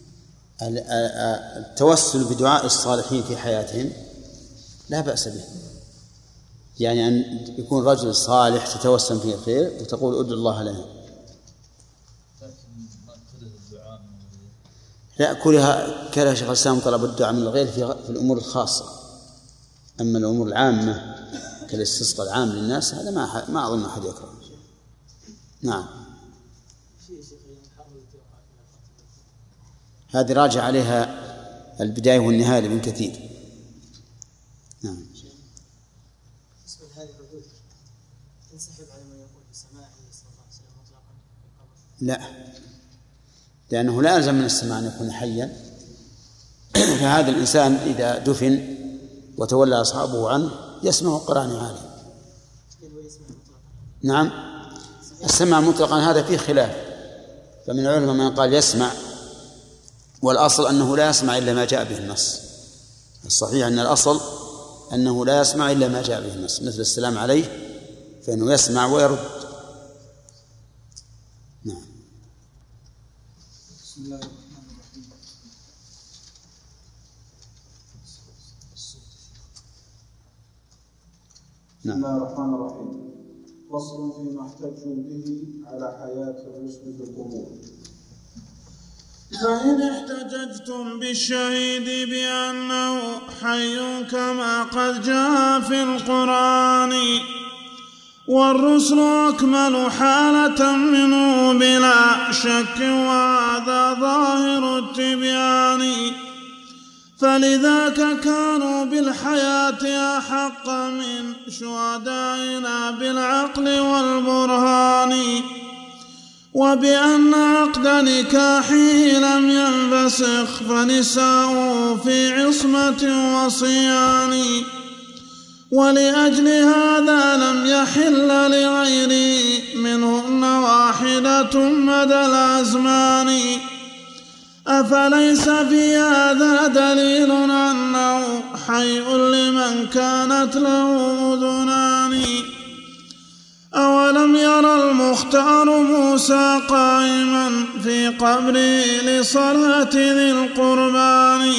S1: التوسل بدعاء الصالحين في حياتهم لا بأس به، يعني أن يكون رجل صالح تتوسم فيه الخير وتقول ادعو الله لنا. لا، كره شيخ الإسلام طلب الدعاء من الغير في الأمور الخاصة، أما الأمور العامة كالاستسقاء العام للناس هذا ما أظن أحد يكره. نعم. هذه راجع عليها البداية والنهاية لابن كثير. نعم.
S8: بالنسبة لهذه الردود تنسحب على ما يقول بسماعه صلى الله عليه وسلم مطلقا في القبر؟
S1: لا، لأنه لا يلزم من السماع أن يكون حيا. فهذا الإنسان إذا دفن وتولى أصحابه عنه يسمع قرآن عالي. نعم، السمع مطلقا هذا فيه خلاف، فمن العلماء من قال يسمع، والأصل أنه لا يسمع إلا ما جاء به النص. الصحيح أن الأصل أنه لا يسمع إلا ما جاء به النص، مثل السلام عليه فإنه يسمع ويرد. نعم.
S2: بسم الله الرحمن الرحيم.
S3: بسم الله الرحمن الرحيم. فصل فيما احتجوا به على حياة الرسل في القبور.
S2: فإن احتججتم بالشهيد بأنه حي كما قد جاء في القرآن والرسل أكمل حالة منه بلا شك وهذا ظاهر التبيان فلذاك كانوا بالحياة أحق من شهدائنا بالعقل والبرهان وبأن عقد نكاحه لم ينفسخ فنساؤه في عصمة وصيان ولأجل هذا لم يحل لغيره منهن واحدة مدى الأزمان أفليس في هذا دليل أنه حي لمن كانت له أذنان أولم يرى المختار موسى قائما في قبره لصلاة ذي القربان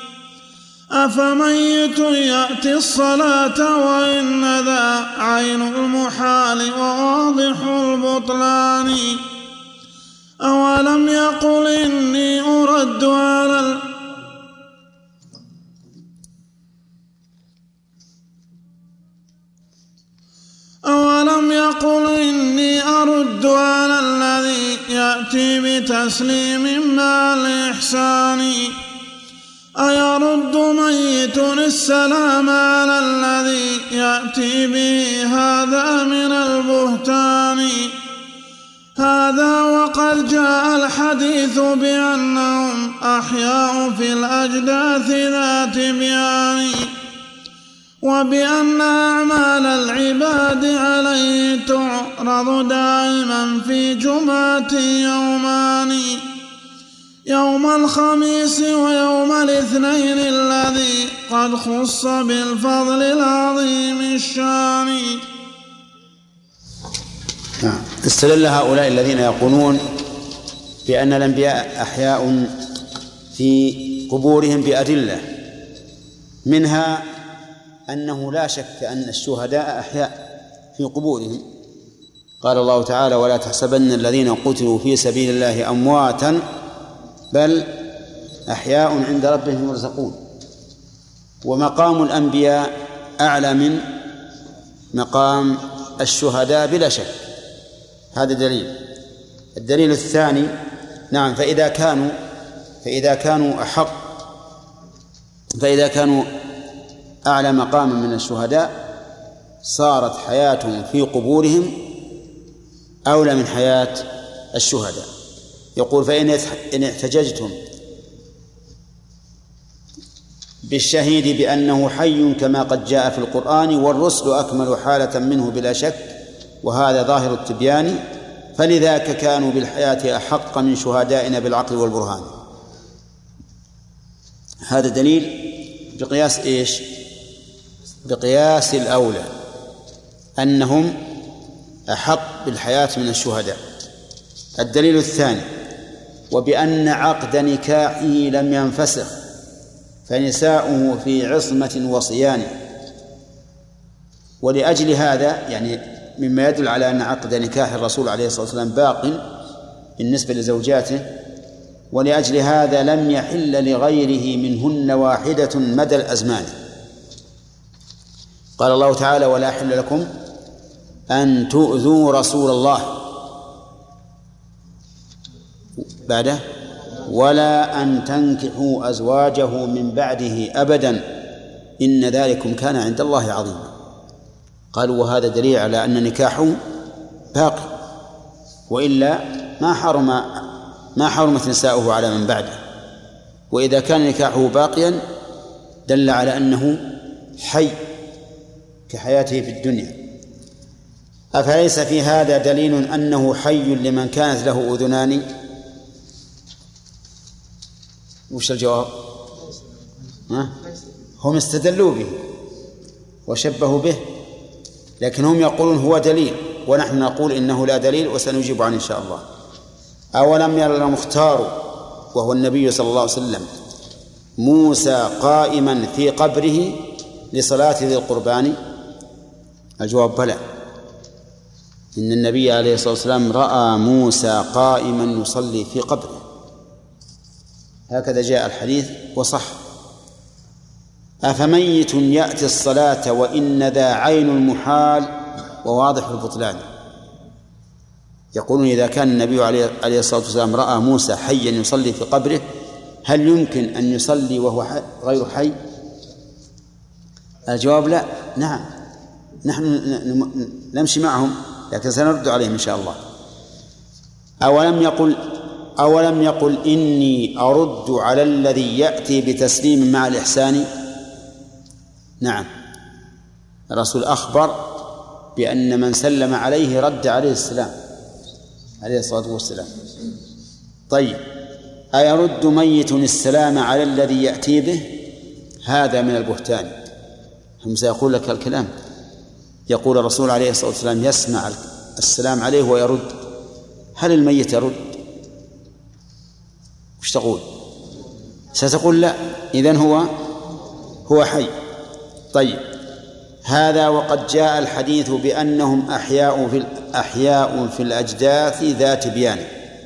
S2: أفميت يأتي الصلاة وإن ذا عين المحال وواضح البطلان أولم يقل إني أرد على أولم يقل إني أرد على الذي يأتي بتسليم مع الإحسان أيرد ميت السلام على الذي يأتي به هذا من البهتان هذا وقد جاء الحديث بأنهم أحياء في الأجداث ذات بيان وبأن أعمال العباد عليه تعرض دائما في جمعة يومان يوم الخميس ويوم الاثنين الذي قد خص بالفضل العظيم الشان.
S1: استدل هؤلاء الذين يقولون بأن الأنبياء أحياء في قبورهم بأدلة منها أنه لا شك أن الشهداء أحياء في قبورهم قال الله تعالى ولا تحسبن الذين قتلوا في سبيل الله أمواتا بل أحياء عند ربهم يرزقون ومقام الأنبياء أعلى من مقام الشهداء بلا شك هذا دليل. الدليل الثاني نعم فإذا كانوا أعلى مقاما من الشهداء صارت حياتهم في قبورهم أولى من حياة الشهداء. يقول فإن احتججتم بالشهيد بأنه حي كما قد جاء في القرآن والرسل أكمل حالة منه بلا شك وهذا ظاهر التبيان فلذاك كانوا بالحياة أحق من شهدائنا بالعقل والبرهان. هذا دليل بقياس إيش؟ بقياس الأولى أنهم أحق بالحياة من الشهداء. الدليل الثاني وبأن عقد نكاحه لم ينفسخ فنساؤه في عصمة وصيان ولأجل هذا يعني مما يدل على أن عقد نكاح الرسول عليه الصلاة والسلام باق بالنسبة لزوجاته ولأجل هذا لم يحل لغيره منهن واحدة مدى الأزمان. قال الله تعالى ولا يحل لكم أن تؤذوا رسول الله بعده ولا أن تنكحوا أزواجه من بعده أبدا إن ذلكم كان عند الله عظيما. قالوا وهذا دليل على أن نكاحه باقي وإلا ما حرمت نساؤه على من بعده وإذا كان نكاحه باقيا دل على أنه حي كحياته في الدنيا. أفليس في هذا دليل أنه حي لمن كانت له أذنان؟ وش الجواب؟ هم استدلوا به وشبهوا به لكن هم يقولون هو دليل ونحن نقول إنه لا دليل وسنجيب عنه إن شاء الله. أولم يرى المختار وهو النبي صلى الله عليه وسلم موسى قائما في قبره لصلاة ذي القربان؟ الجواب بلى، إن النبي عليه الصلاة والسلام رأى موسى قائما يصلي في قبره، هكذا جاء الحديث وصح. أفميت يأتي الصلاة وإن ذا عين المحال وواضح البطلان. يقولون إذا كان النبي عليه الصلاة والسلام رأى موسى حيا يصلي في قبره، هل يمكن أن يصلي وهو غير حي؟ الجواب لا. نعم، نحن نمشي معهم، لكن سنرد عليهم إن شاء الله. أولم يقل إني أرد على الذي يأتي بتسليم مع الإحسان؟ نعم، الرسول أخبر بأن من سلم عليه رد عليه السلام عليه الصلاة والسلام. طيب، أيرد ميت السلام على الذي يأتي به؟ هذا من البهتان. هم سيقول لك الكلام، يقول الرسول عليه الصلاة والسلام يسمع السلام عليه ويرد، هل الميت يرد؟ وش تقول؟ ستقول لا، إذن هو حي. طيب، هذا وقد جاء الحديث بأنهم أحياء في الأجداث ذات بيان،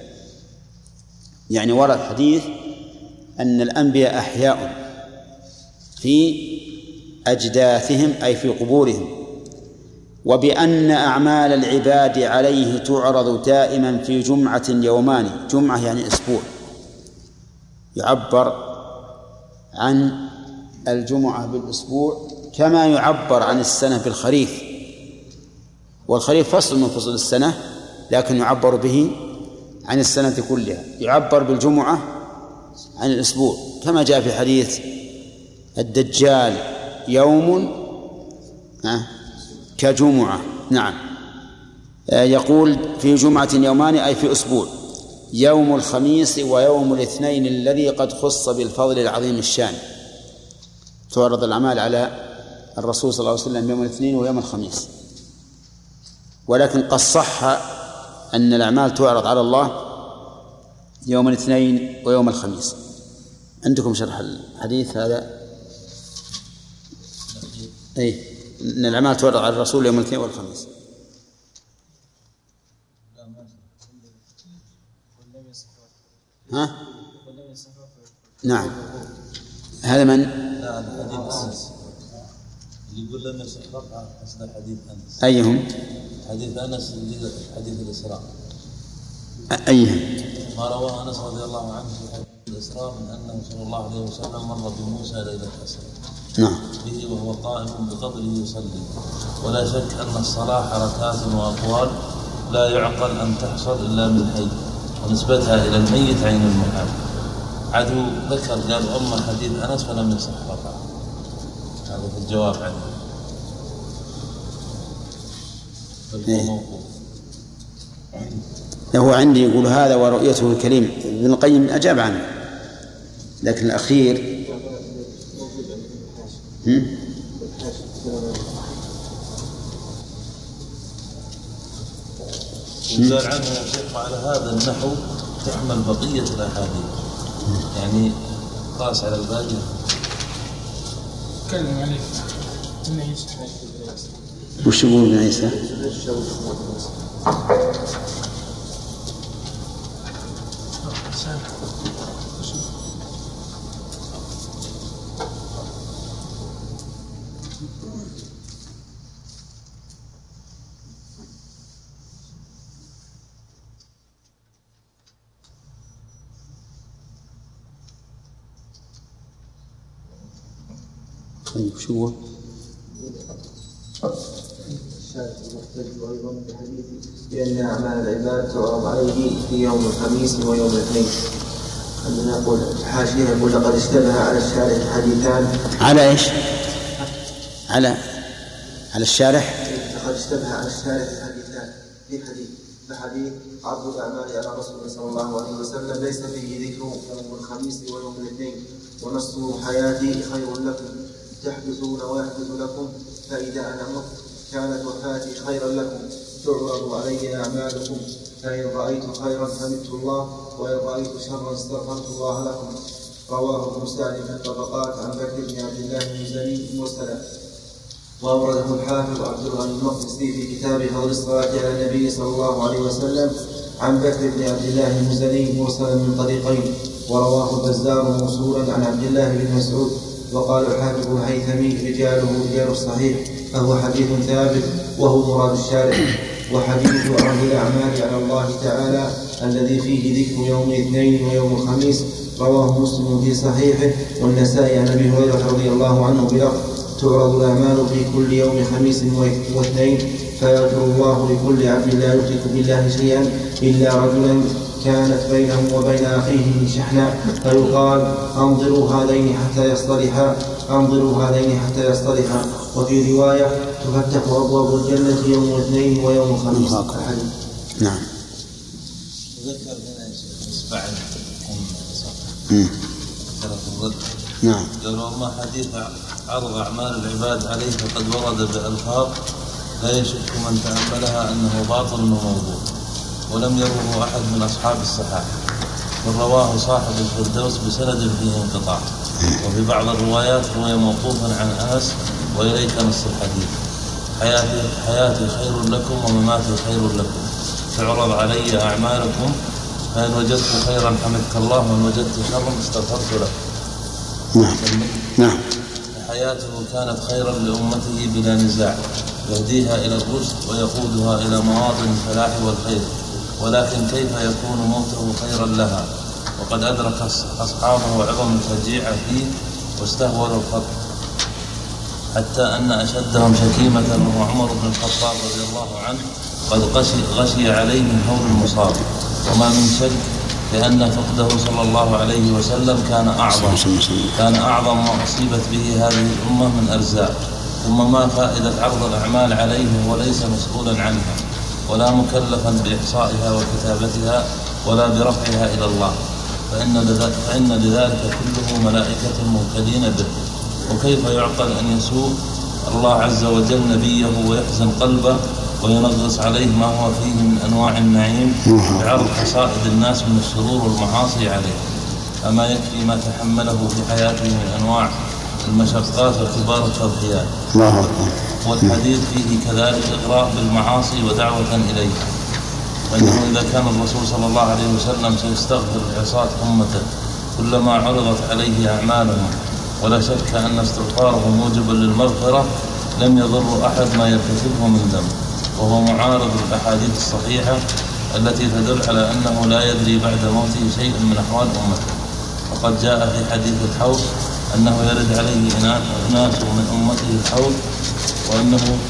S1: يعني ورد حديث أن الأنبياء أحياء في أجداثهم أي في قبورهم، وبأن أعمال العباد عليه تعرض دائما في جمعة يومان. جمعة يعني أسبوع، يعبر عن الجمعة بالأسبوع كما يعبر عن السنة بالخريف، والخريف فصل من فصل السنة لكن يعبر به عن السنة كلها. يعبر بالجمعة عن الأسبوع كما جاء في حديث الدجال يوم كجمعة. نعم، يقول في جمعة يومان أي في أسبوع، يوم الخميس ويوم الاثنين الذي قد خص بالفضل العظيم الشان. تعرض الأعمال على الرسول صلى الله عليه وسلم يوم الاثنين ويوم الخميس، ولكن قد صح أن الأعمال تعرض على الله يوم الاثنين ويوم الخميس. عندكم شرح الحديث هذا؟ أي أن الأعمال تعرض على الرسول يوم الاثنين والخميس. ها؟ نعم، هذا من؟
S4: لا، الحديث أنس يقول لم يصح رفع أصل حديث أنس.
S1: أيهم؟
S4: حديث أنس حديث الإسراء.
S1: أيهم؟
S4: ما رواه أنس رضي الله عنه في حديث الإسراء من أنه صلى الله عليه وسلم مر بموسى ليلة الأسرى به وهو قائم بقبره يصلي، ولا شك أن الصلاة حركات وأقوال لا يعقل أن تحصل إلا من حي، ونسبتها إلى الميت عين المحال. عدو ذكر قال أما حديث أنس فلم يصح رفعه، هذا في الجواب عنه.
S1: هو عندي يقول هذا ورؤيته الكريم. ابن القيم أجاب عنه، لكن الأخير
S4: وقال عنه يا شيخ على هذا النحو تحمل بقية الأحاديث، يعني قاس على الباقي.
S9: تكلم عليه
S1: وش يقول ابن عيسى؟ شو
S10: الشاهد المحتج أيضا بحديث بأن أعمال العباد تعرض عليه في يوم الخميس ويوم الاثنين. عندنا يقول حاشية يقول لقد اشتبه على الشارح حديثان.
S1: على إيش؟ على الشارح.
S10: لقد اشتبه على الشارح حديثان فحديث عرض الأعمال على رسول صلى الله عليه وسلم ليس فيه ذكر يوم الخميس ويوم الاثنين، ونصه حياتي خير لكم تحدثون ويحدث لكم، فإذا أنا مت كانت وفاتي خيرا لكم، تعرض علي أعمالكم، فإن رأيت خيرا حمدت الله، وإن رأيت شرا استغفرت الله لكم. رواه ابن سعد في الطبقات عن بكر بن عبد الله المزني مرسلا، وأورده الحافظ عبد الغني المقدسي في كتاب فضل الصلاة على النبي صلى الله عليه وسلم عن بكر بن عبد الله المزني مرسلا من طريقين، ورواه البزار موصولا عن عبد الله بن مسعود. وقال الحافظ الهيثمي رجاله رجال الصحيح، فهو حديث ثابت وهو مراد الشارع. وحديث عرض الأعمال على الله تعالى الذي فيه ذكر يوم الاثنين ويوم الخميس رواه مسلم في صحيحه، والنسائي عن أبي هريرة رضي الله عنه بلفظ: تعرض الأعمال في كل يوم خميس واثنين، فيغفر الله لكل عبد لا يشرك بالله شيئا إلا رجلا كانت بينه وبين أخيه شحناء، فيقال: أنظروا هذين حتى يصطلحا. وفي رواية: تفتح أبواب الجنة يوم الاثنين ويوم الخميس.
S1: نعم.
S4: ذكر هنا بعد
S1: نعم.
S4: قال: وما حديث عرض أعمال العباد عليه فقد ورد بألفاظ لا يشك من تأملها أنه باطل وموضوع، ولم يروه أحد من أصحاب الصحاح، بل رواه صاحب الفردوس بسند فيه انقطاع. وفي بعض الروايات روي موقوفا عن أنس وإليك نص الحديث: حياتي خير لكم ومماتي خير لكم، تعرض علي أعمالكم، فإن وجدت خيرا حمدك الله، وإن وجدت شرا استغفرت له.
S1: نعم.
S4: حياته كانت خيرا لأمته بلا نزاع، يهديها إلى الرشد ويقودها إلى مواطن الفلاح والخير، ولكن كيف يكون موته خيرا لها وقد أدرك أصحابه عظم الفجيعة فيه واستهولوا الخطر، حتى أن أشدهم شكيمة وهو عمر بن الخطاب رضي الله عنه قد غشي عليه من هول المصاب. وما من شك لأن فقده صلى الله عليه وسلم كان أعظم ما أصيبت به هذه الأمة من أرزاق. ثم ما فائدة عرض الأعمال عليه وليس مسؤولا عنها ولا مكلفا بإحصائها وكتابتها ولا برفعها إلى الله، فإن لذلك كله ملائكة موكلين به. وكيف يعقل أن يسوء الله عز وجل نبيه ويحزن قلبه وينغص عليه ما هو فيه من أنواع النعيم بعرض حصائد الناس من الشرور والمعاصي عليه؟ أما يكفي ما تحمله في حياته من أنواع المشقات وكبار التضحيات. والحديث فيه كذلك إغراء بالمعاصي ودعوة إليها، وإنه إذا كان الرسول صلى الله عليه وسلم سيستغفر لعصاة أمته كلما عرضت عليه أعمالهم، ولا شك أن استغفاره موجب للمغفرة، لم يضر أحد ما يرتكبه من ذنب، وهو معارض الأحاديث الصحيحة التي تدل على أنه لا يدري بعد موته شيء من أحوال أمته. وقد جاء في حديث الحوض أنه يرد عليه أناس من أمته الحوض، وأنه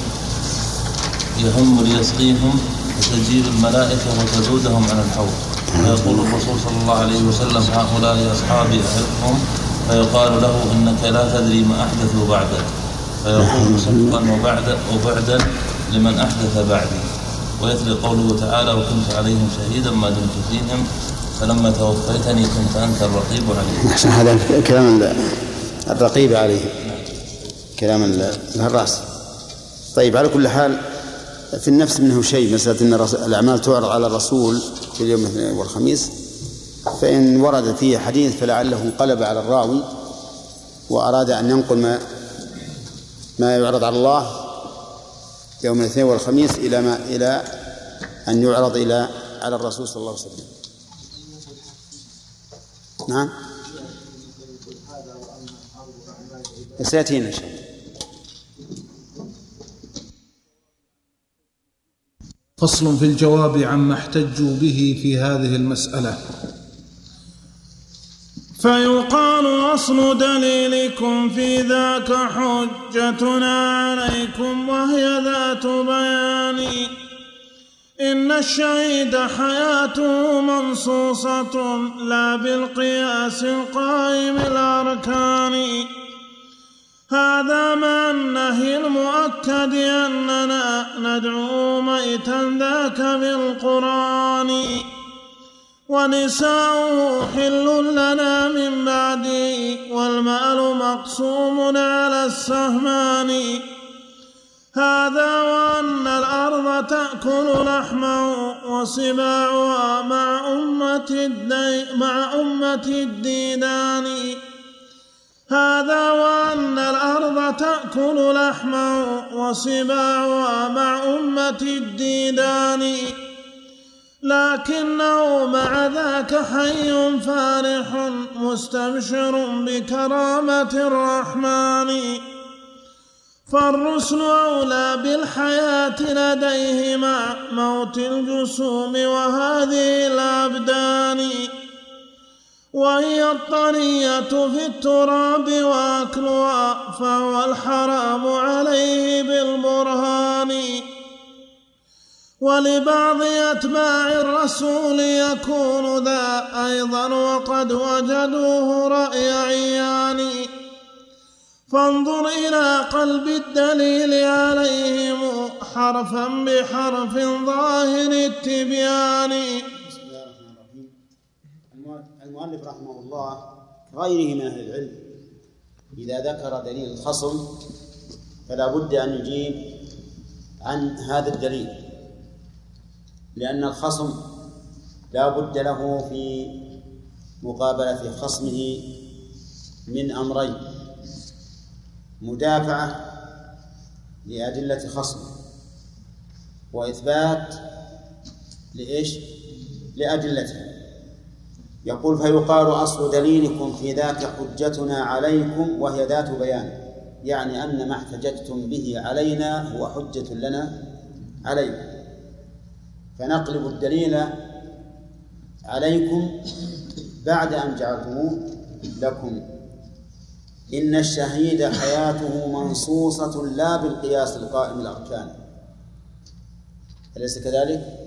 S4: يهم ليسقيهم وتجيب الملائكة وتزودهم عن الحوض، فيقول الرسول صلى الله عليه وسلم: هؤلاء أصحابي أحبهم، فيقال له: إنك لا تدري ما أحدثوا بعدك، فيقول: صدقا وبعدا لمن أحدث بعدي. ويتلي قوله تعالى: وكنت عليهم شهيدا ما دمت فيهم فلما توفيتني كنت أنت الرقيب عليهم.
S1: أحسن، هذا كلام الرقيب عليه، كلام الراس. طيب، على كل حال في النفس منه شيء، مسألة أن الأعمال تعرض على الرسول في اليوم الاثنين والخميس، فإن ورد فيه حديث فلعله انقلب على الراوي وأراد أن ينقل ما يعرض على الله يوم الاثنين والخميس إلى أن يعرض على الرسول صلى الله عليه وسلم. نعم، سيأتينا إن شاء الله.
S2: فصل في الجواب عما احتجوا به في هذه المسألة. فيقال: أصل دليلكم في ذاك حجتنا عليكم، وهي ذات بيان. إن الشهيد حياته منصوصة لا بالقياس القائم الأركان. هذا مع النهي المؤكد أننا ندعو ميتا ذاك بالقرآن. ونساؤه حل لنا من بعدي، والمال مقسوم على السهمان. هذا وأن الأرض تأكل لحما وسباعها مع أمة الديدان. هذا وأن الأرض تأكل لحما وسباعها مع أمة الديدان، لكنه مع ذاك حي فارح مستبشر بكرامة الرحمن. فالرسل أولى بالحياة لديه مع موت الجسوم وهذه الأبدان، وهي الطرية في التراب وأكلها فهو الحرام عليه بالبرهان. ولبعض أتباع الرسول يكون ذا أيضا وقد وجدوه رأي عيان. فانظر إلى قلب الدليل عليهم حرفا بحرف ظاهر التبيان.
S1: بسم الله الرحمن الرحيم. المؤلف رحمه الله غيره من أهل العلم إذا ذكر دليل الخصم فلا بد أن يجيب عن هذا الدليل، لأن الخصم لا بد له في مقابلة خصمه من أمرين: مدافعة لأدلة خصمه، وإثبات لأدلته. يقول: فيقال أصل دليلكم في ذاك حجتنا عليكم وهي ذات بيان، يعني أن ما احتججتم به علينا هو حجة لنا عليكم، فنقلب الدليل عليكم بعد أن جعلتموه لكم. إن الشهيد حياته منصوصة لا بالقياس القائم الأركان، أليس كذلك؟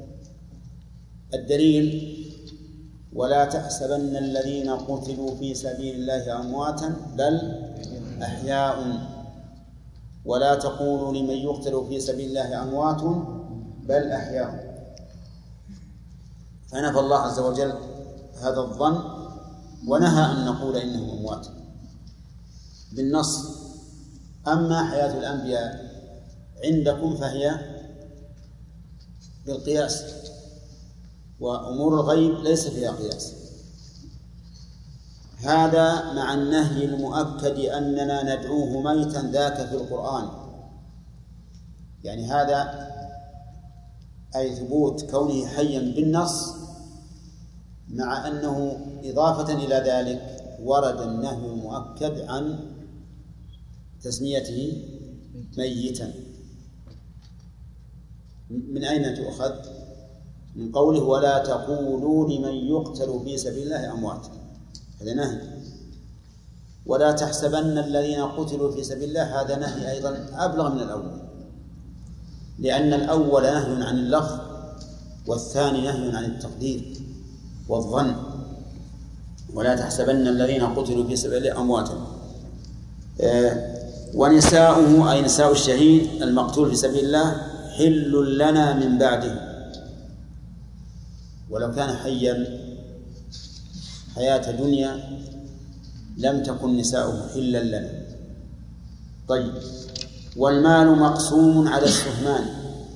S1: الدليل: ولا تحسبن الذين قتلوا في سبيل الله أمواتا بل أحياء ولا تقولوا لمن يقتل في سبيل الله أموات بل أحياء. فنفى الله عز وجل هذا الظن ونهى أن نقول إنهم أموات بالنص. أما حياة الأنبياء عندكم فهي بالقياس، وأمور الغيب ليس فيها قياس. هذا مع النهي المؤكد أننا ندعوه ميتا ذاك في القرآن، يعني هذا أي ثبوت كونه حيا بالنص، مع أنه إضافة إلى ذلك ورد النهي المؤكد عن تسميته ميتا. من أين تؤخذ؟ من قوله: ولا تقولوا لمن يقتل في سبيل الله أموات، هذا نهي. ولا تحسبن الذين قتلوا في سبيل الله، هذا نهي أيضا أبلغ من الأول، لأن الأول نهي عن اللفظ والثاني نهي عن التقدير والظن. ولا تحسبن الذين قتلوا في سبيل الله أمواتا. ونساؤه أي نساء الشهيد المقتول في سبيل الله حل لنا من بعده، ولو كان حيا حياة دنيا لم تكن نساؤه حلا لنا. طيب، والمال مقسوم على السهمان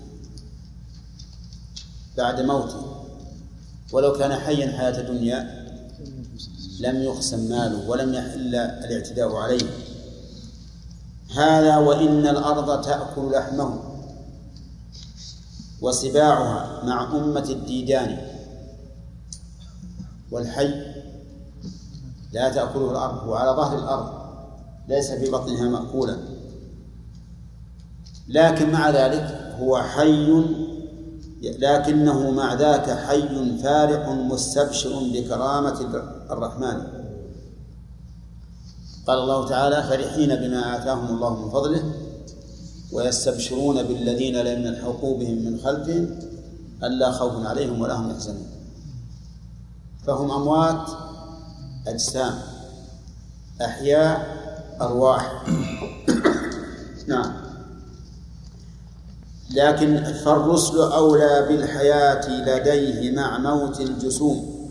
S1: بعد موته، ولو كان حيا حياة دنيا لم يقسم ماله ولم يحل الاعتداء عليه. هذا وإن الأرض تأكل لحمه وسباعها مع أمة الديدان. والحي لا تأكله الأرض، هو على ظهر الأرض ليس في بطنها مأكولا، لكن مع ذلك هو حي، لكنه مع ذاك حي فارح مستبشر بكرامة الرحمن. قال الله تعالى: فرحين بما آتاهم الله من فضله ويستبشرون بالذين لم يلحقوا بهم من خلفهم ألا خوف عليهم ولا هم يحزنون. فهم أموات أجسام، أحياء أرواح. نعم. لكن فالرسل أولى بالحياة لديه مع موت الجسوم.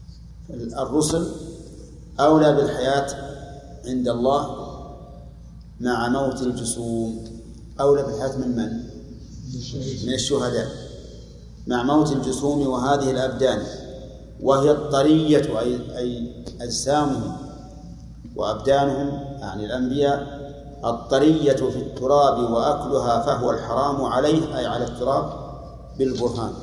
S1: الرسل أولى بالحياة عند الله مع موت الجسوم، أولى بالحياة من الشهداء، مع موت الجسوم وهذه الأبدان، وهي الطرية أي أجسامهم وأبدانهم يعني الأنبياء الطرية في التراب وأكلها فهو الحرام عليه أي على التراب بالبرهان،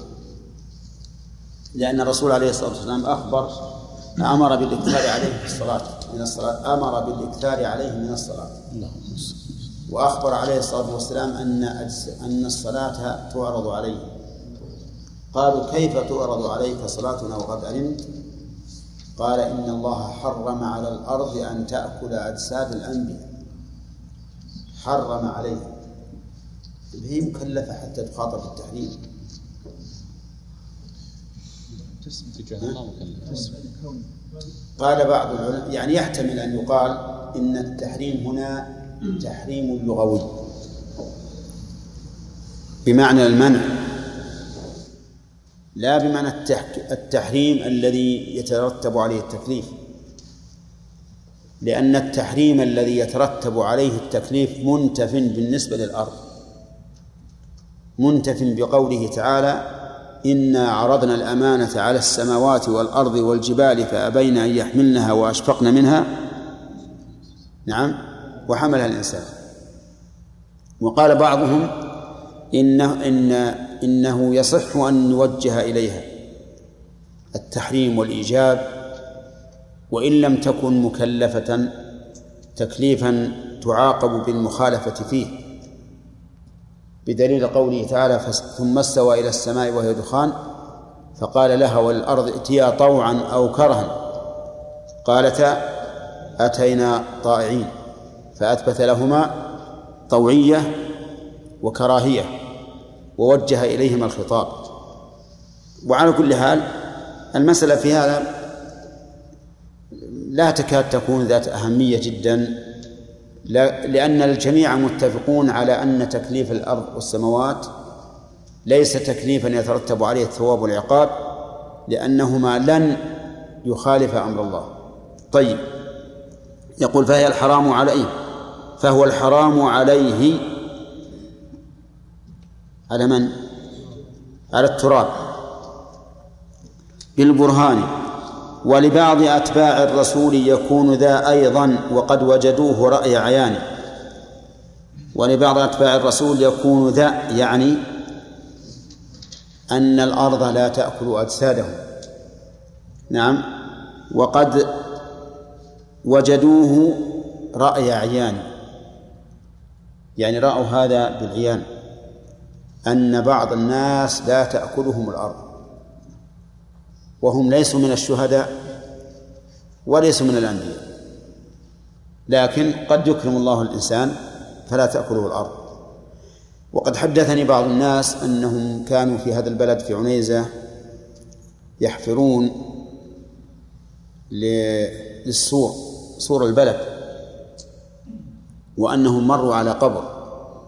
S1: لأن الرسول عليه الصلاة والسلام أمر بالإكثار عليه من الصلاة أمر بالإكثار عليه من الصلاة، وأخبر عليه الصلاة والسلام أن الصلاة تعرض عليه. قالوا كيف تعرض عليك صلاتنا وقد علمت؟ قال إن الله حرم على الأرض أن تأكل أجساد الأنبياء، حرم عليه، هي مكلفة حتى تخاطب بالتحريم. قال بعض العلماء يعني يحتمل أن يقال إن التحريم هنا تحريم لغوي بمعنى المنع، لا بمعنى التحريم الذي يترتب عليه التكليف، لأن التحريم الذي يترتب عليه التكليف منتف بالنسبة للأرض، منتف بقوله تعالى إنا عرضنا الأمانة على السماوات والأرض والجبال فأبين أن يحملنها وأشفقن منها نعم وحملها الإنسان. وقال بعضهم إنه يصح أن نوجه إليها التحريم والإيجاب وإن لم تكن مكلفة تكليفا تعاقب بالمخالفة فيه، بدليل قوله تعالى ثم استوى إلى السماء وهي دخان فقال لها والأرض ائتيا طوعا أو كرها قالتا أتينا طائعين، فأثبت لهما طوعية وكراهية ووجه إليهما الخطاب. وعلى كل حال المسألة في هذا لا تكاد تكون ذات أهمية جدا، لأن الجميع متفقون على أن تكليف الأرض والسماوات ليس تكليفا يترتب عليه الثواب والعقاب، لأنهما لن يخالف أمر الله. طيب، يقول فهي الحرام عليه، فهو الحرام عليه على من؟ على التراب بالبرهان. ولبعض أتباع الرسول يكون ذا أيضا وقد وجدوه رأي عيان. ولبعض أتباع الرسول يكون ذا يعني أن الأرض لا تأكل أجسادهم، نعم، وقد وجدوه رأي عيان، يعني رأوا هذا بالعيان أن بعض الناس لا تأكلهم الأرض، وهم ليسوا من الشهداء وليسوا من الأنبياء، لكن قد يكرم الله الإنسان فلا تأكله الأرض. وقد حدثني بعض الناس أنهم كانوا في هذا البلد في عنيزة يحفرون للسور، سور البلد، وأنهم مروا على قبر،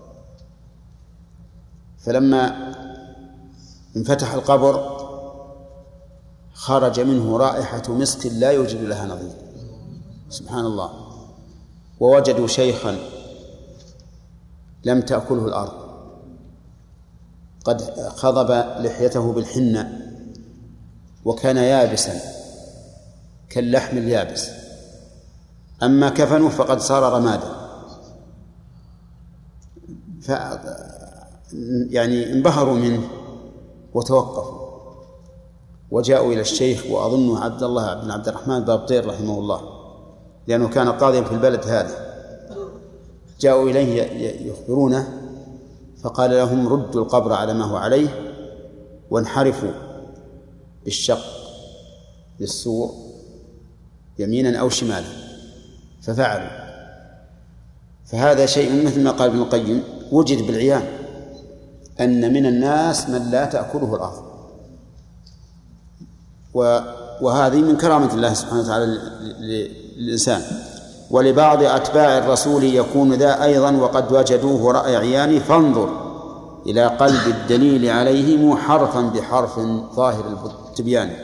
S1: فلما انفتح القبر خرج منه رائحة مسك لا يوجد لها نظير، سبحان الله. ووجدوا شيخا لم تأكله الأرض قد خضب لحيته بالحنة وكان يابسا كاللحم اليابس، أما كفنه فقد صار رمادا. يعني انبهروا منه وتوقفوا وجاءوا إلى الشيخ، وأظنه عبد الله بن عبد الرحمن بابطير رحمه الله، لأنه كان قاضيا في البلد هذا. جاءوا إليه يخبرونه فقال لهم ردوا القبر على ما هو عليه وانحرفوا بالشق للسور يمينا أو شمالا، ففعلوا. فهذا شيء مثل ما قال ابن القيم وجد بالعيان أن من الناس من لا تأكله الأرض، وهذه من كرامة الله سبحانه وتعالى للإنسان. ولبعض أتباع الرسول يكون ذا أيضا وقد وجدوه رأي عيان، فانظر إلى قلب الدليل عليهم حرفا بحرف ظاهر التبيان.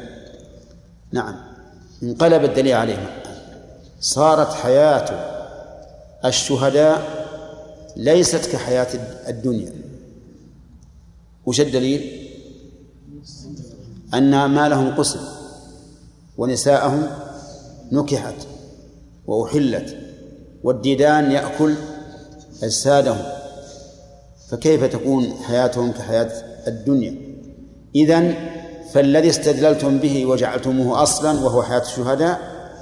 S1: نعم، انقلب الدليل عليهم، صارت حياة الشهداء ليست كحياة الدنيا. وش الدليل؟ أن مالهم قسم ونساءهم نكحت وأحلت والديدان يأكل أجسادهم، فكيف تكون حياتهم كحياة الدنيا؟ إذن فالذي استدللتم به وجعلتموه أصلا وهو حياة الشهداء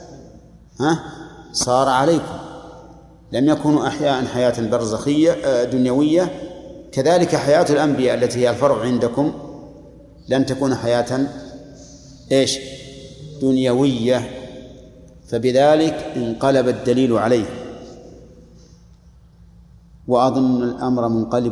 S1: صار عليكم، لم يكونوا أحياء حياة برزخية دنيوية. كذلك حياة الأنبياء التي هي الفرع عندكم لن تكون حياة دنيوية، فبذلك انقلب الدليل عليه. وأظن الأمر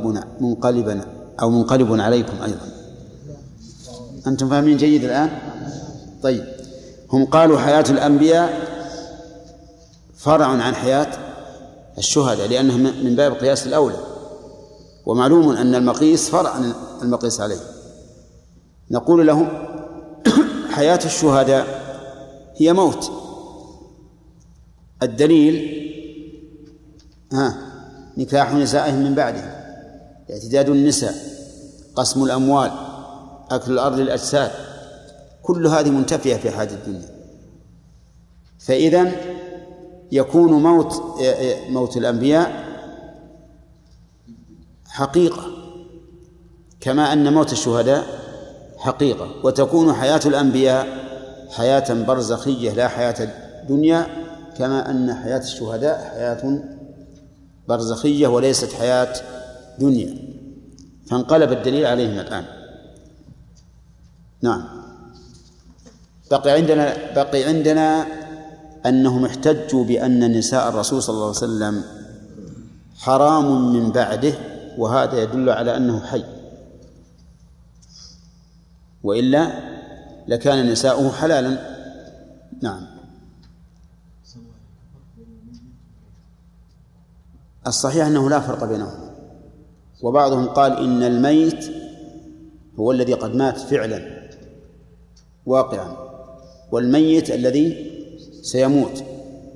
S1: منقلب عليكم أيضا. أنتم فاهمين جيد الآن؟ طيب، هم قالوا حياة الأنبياء فرع عن حياة الشهداء لأنها من باب قياس الأولى، ومعلوم أن المقيس فرع عن المقيس عليه. نقول لهم حياة الشهداء هي موت. الدليل نكاح نسائهم من بعدهم، اعتداد النساء، قسم الأموال، أكل الأرض للأجساد، كل هذه منتفية في حياة الدنيا. فإذن يكون موت الأنبياء حقيقة كما أن موت الشهداء حقيقة، وتكون حياة الأنبياء حياة برزخية لا حياة الدنيا، كما أن حياة الشهداء حياة برزخية وليست حياة دنيا. فانقلب الدليل عليهم الآن. نعم. بقي عندنا أنهم احتجوا بأن نساء الرسول صلى الله عليه وسلم حرام من بعده، وهذا يدل على أنه حي، وإلا لكان نساؤه حلالا. نعم. الصحيح أنه لا فرق بينهم، وبعضهم قال إن الميت هو الذي قد مات فعلا واقعا، والميت الذي سيموت.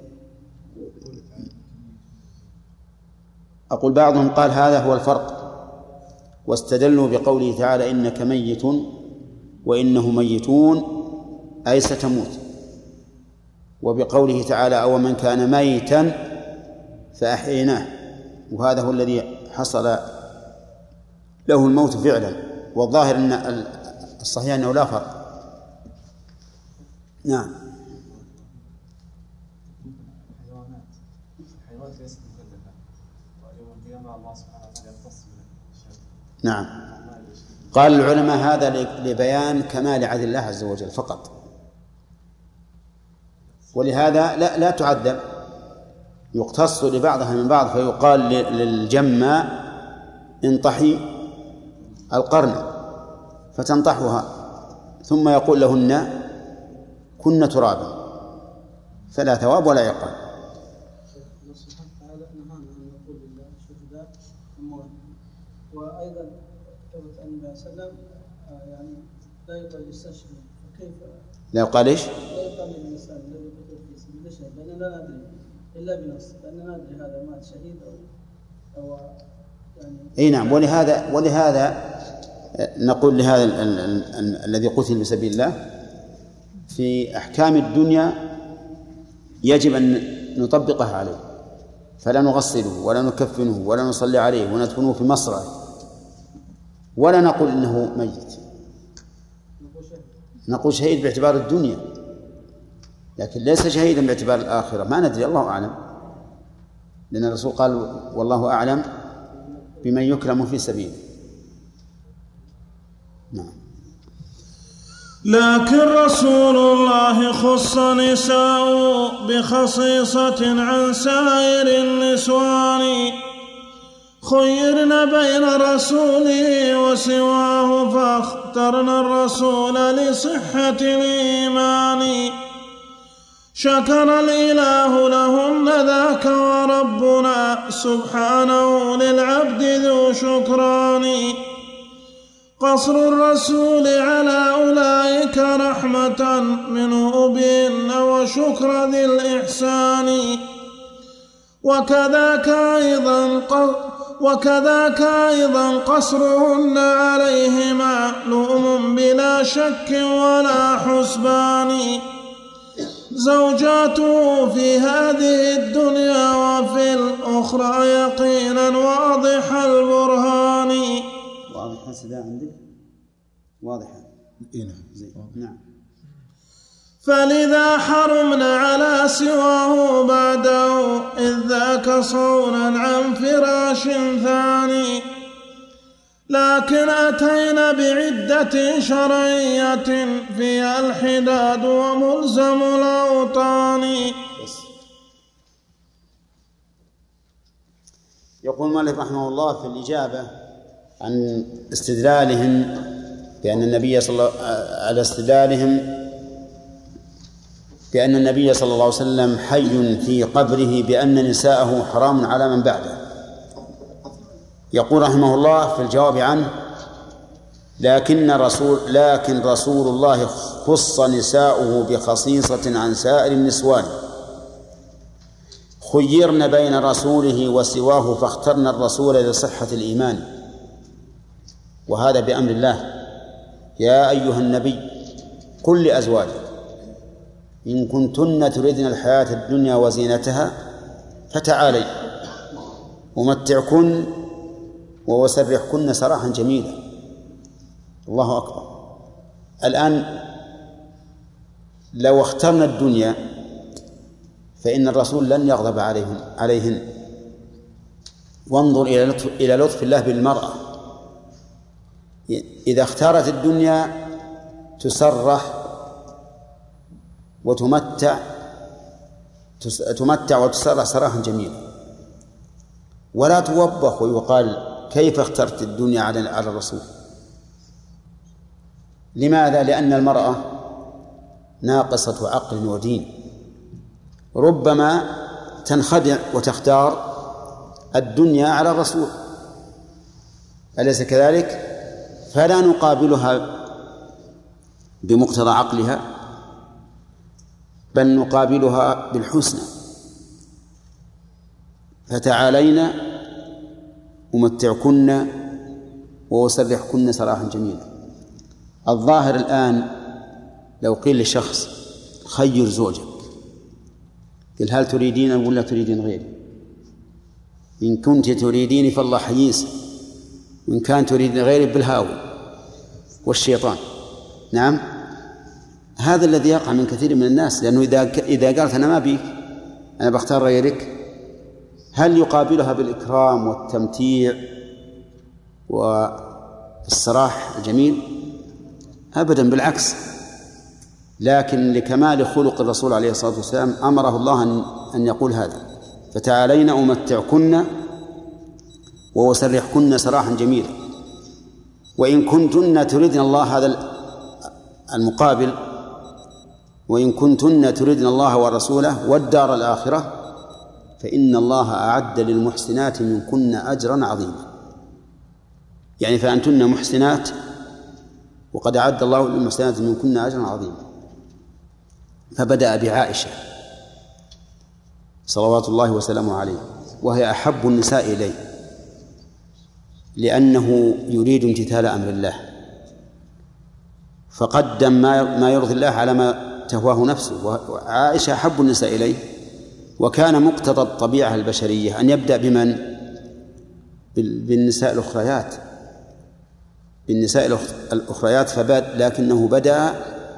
S1: أقول بعضهم قال هذا هو الفرق، واستدلوا بقوله تعالى إنك ميت وإنه ميتون أي ستموت، وبقوله تعالى أو من كان ميتا فأحييناه، وهذا هو الذي حصل له الموت فعلا. والظاهر أن الصحيح أنه لا فرق. نعم. نعم. قال العلماء هذا لبيان كمال عدل الله عز وجل فقط، ولهذا لا تعذب، يقتص لبعضها من بعض، فيقال للجمة انطحي القرن فتنطحها، ثم يقول لهن كن ترابا، فلا ثواب ولا عقاب.
S9: وأيضا ثبت أن النبي صلى الله عليه وسلم يعني لا يقال يستشهد، فكيف
S1: لا يقال ايش؟
S9: لا يقال للإنسان الذي قتل في سبيل الله شهيد، لأننا لا ندري إلا بنص، لأننا لا ندري هذا مات شهيد أو يعني. أي
S1: نعم. ولهذا نقول لهذا الذي قتل في سبيل الله في أحكام الدنيا يجب أن نطبقها عليه، فلا نغسله ولا نكفنه ولا نصلي عليه وندفنه في مصرعه، ولا نقول إنه ميت، نقول شهيد باعتبار الدنيا، لكن ليس شهيدا باعتبار الآخرة، ما ندري، الله أعلم، لأن الرسول قال والله أعلم بمن يكرم في سبيله. نعم.
S2: لكن رسول الله خص نساء بخصيصة عن سائر النسوان، خيرن بين رسوله وسواه فاخترنا الرسول لصحة الإيمان، شكر الإله لهن ذاك وربنا سبحانه للعبد ذو شكران، قصر الرسول على أولئك رحمة منه بهن وشكر ذي الإحسان، وكذاك أيضا قصرهن عليه معلوم بلا شك ولا حسبان، زوجاته في هذه الدنيا وفي الأخرى يقينا واضح البرهان.
S1: واضح السداء عندك؟ واضحة. نعم.
S2: فلذا حرمنا على سواه بعده إذ ذاك صونا عن فراش ثاني، لكن أتينا بعدة شرعية فيها الحداد وملزم الأوطان.
S1: يقول المؤلف رحمه الله في الإجابة عن استدلالهم بأن النبي بأن النبي صلى الله عليه وسلم حي في قبره بأن نساءه حرام على من بعده. يقول رحمه الله في الجواب عنه: لكن رسول الله خص نساؤه بخصيصة عن سائر النسوان، خيرن بين رسوله وسواه فاخترنا الرسول لصحة الإيمان. وهذا بأمر الله: يا أيها النبي قل لأزواجك إن كنتن تردن الحياة الدنيا وزينتها فتعالي أمتعكن وأسرحكن سراحا جميلا. الله أكبر. الآن لو اخترنا الدنيا فإن الرسول لن يغضب عليهن. وانظر إلى لطف الله بالمرأة، إذا اختارت الدنيا تسرح وتمتع وتسرح سراحا جميلا، ولا توبخ ويقال كيف اخترت الدنيا على الرسول. لماذا؟ لأن المرأة ناقصة عقل ودين، ربما تنخدع وتختار الدنيا على الرسول، أليس كذلك؟ فلا نقابلها بمقتضى عقلها، بل نقابلها بالحسنى. فتعالينا أمتعكن وأسرحكن سراحا جميلا. الظاهر الآن لو قيل لشخص خير زوجك، قل هل تريدين ولا تريدين غيري؟ إن كنت تريديني فالله حييس، وإن كان تريدين غيري بالهاوي والشيطان. نعم، هذا الذي يقع من كثير من الناس، لأنه إذا قالت أنا ما بيك، أنا بختار غيرك، هل يقابلها بالإكرام والتمتيع والصراح الجميل؟ أبدا، بالعكس. لكن لكمال خلق الرسول عليه الصلاة والسلام أمره الله أن يقول هذا: فتعالين أمتعكن وأسرحكن سراحا جميلا. وإن كنتن تردن الله، هذا المقابل، وإن كنتن تردن الله ورسوله والدار الآخرة فإن الله أعد للمحسنات منكن أجرا عظيما. يعني فأنتن محسنات وقد أعد الله للمحسنات منكن أجرا عظيما. فبدأ بعائشة صلوات الله وسلامه عليه، وهي أحب النساء إليه، لأنه يريد امتثال أمر الله، فقدم ما يرضي الله على ما تهواه نفسه. وعائشة أحب النساء إليه، وكان مقتضى الطبيعة البشرية أن يبدأ بمن؟ بالنساء الأخريات، لكنه بدأ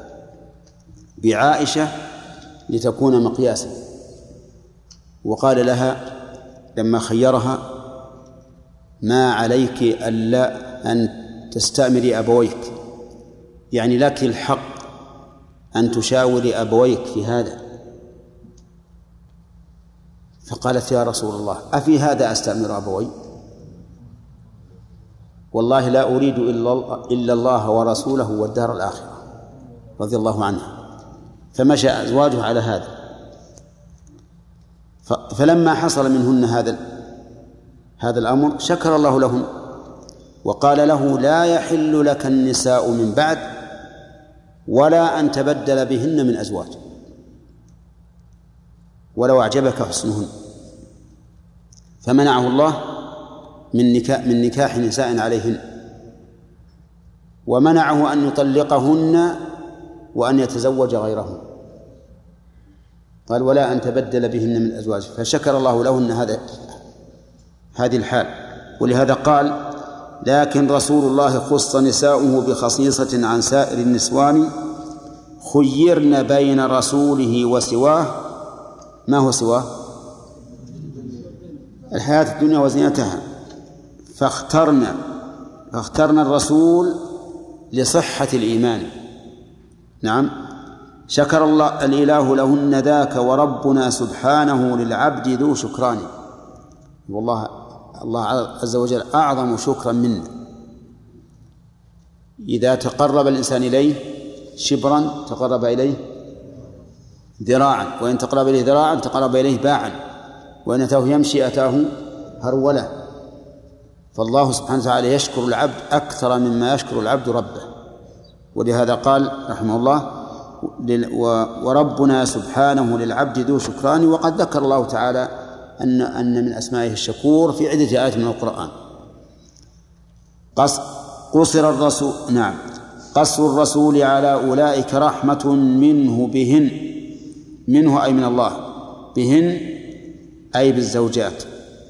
S1: بعائشة لتكون مقياسا، وقال لها لما خيرها: ما عليك ألا أن تستأمري أبويك، يعني لك الحق أن تشاوري أبويك في هذا. فقالت: يا رسول الله، أفي هذا أستأمر أبوي؟ والله لا أريد إلا الله ورسوله والدار الآخرة، رضي الله عنها. فمشى أزواجه على هذا. فلما حصل منهن هذا الأمر شكر الله لهم، وقال له: لا يحل لك النساء من بعد ولا أن تبدل بهن من أزواج ولو أعجبك حسنهن. فمنعه الله من نكاح نساء عليهن، ومنعه أن يطلقهن وأن يتزوج غيرهن، قال ولا أن تبدل بهن من أزواج، فشكر الله لهن هذه الحال. ولهذا قال لكن رسول الله خص نساؤه بخصيصة عن سائر النسوان خيرن بين رسوله وسواه. ما هو سواه؟ الحياة الدنيا وزينتها، فاخترنا الرسول لصحة الإيمان. نعم، شكر الله الإله لهن ذاك وربنا سبحانه للعبد ذو شكران. والله الله عز وجل أعظم شكرا منا. إذا تقرب الإنسان إليه شبرا تقرب إليه ذراعا، وإن تقرب إليه ذراعا تقرب إليه باعا، وإن أتاه يمشي أتاه هرولا. فالله سبحانه وتعالى يشكر العبد أكثر مما يشكر العبد ربه. ولهذا قال رحمه الله وربنا سبحانه للعبد ذو شكران. وقد ذكر الله تعالى أن من أسمائه الشكور في عدة آيات من القرآن. قصر الرسول، نعم، قصر الرسول على أولئك رحمة منه بهن، منه أي من الله، بهن أي بالزوجات،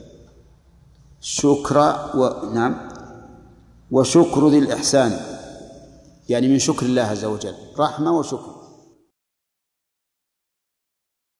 S1: نعم، وشكر ذي الإحسان، يعني من شكر الله عز وجل، رحمة وشكر.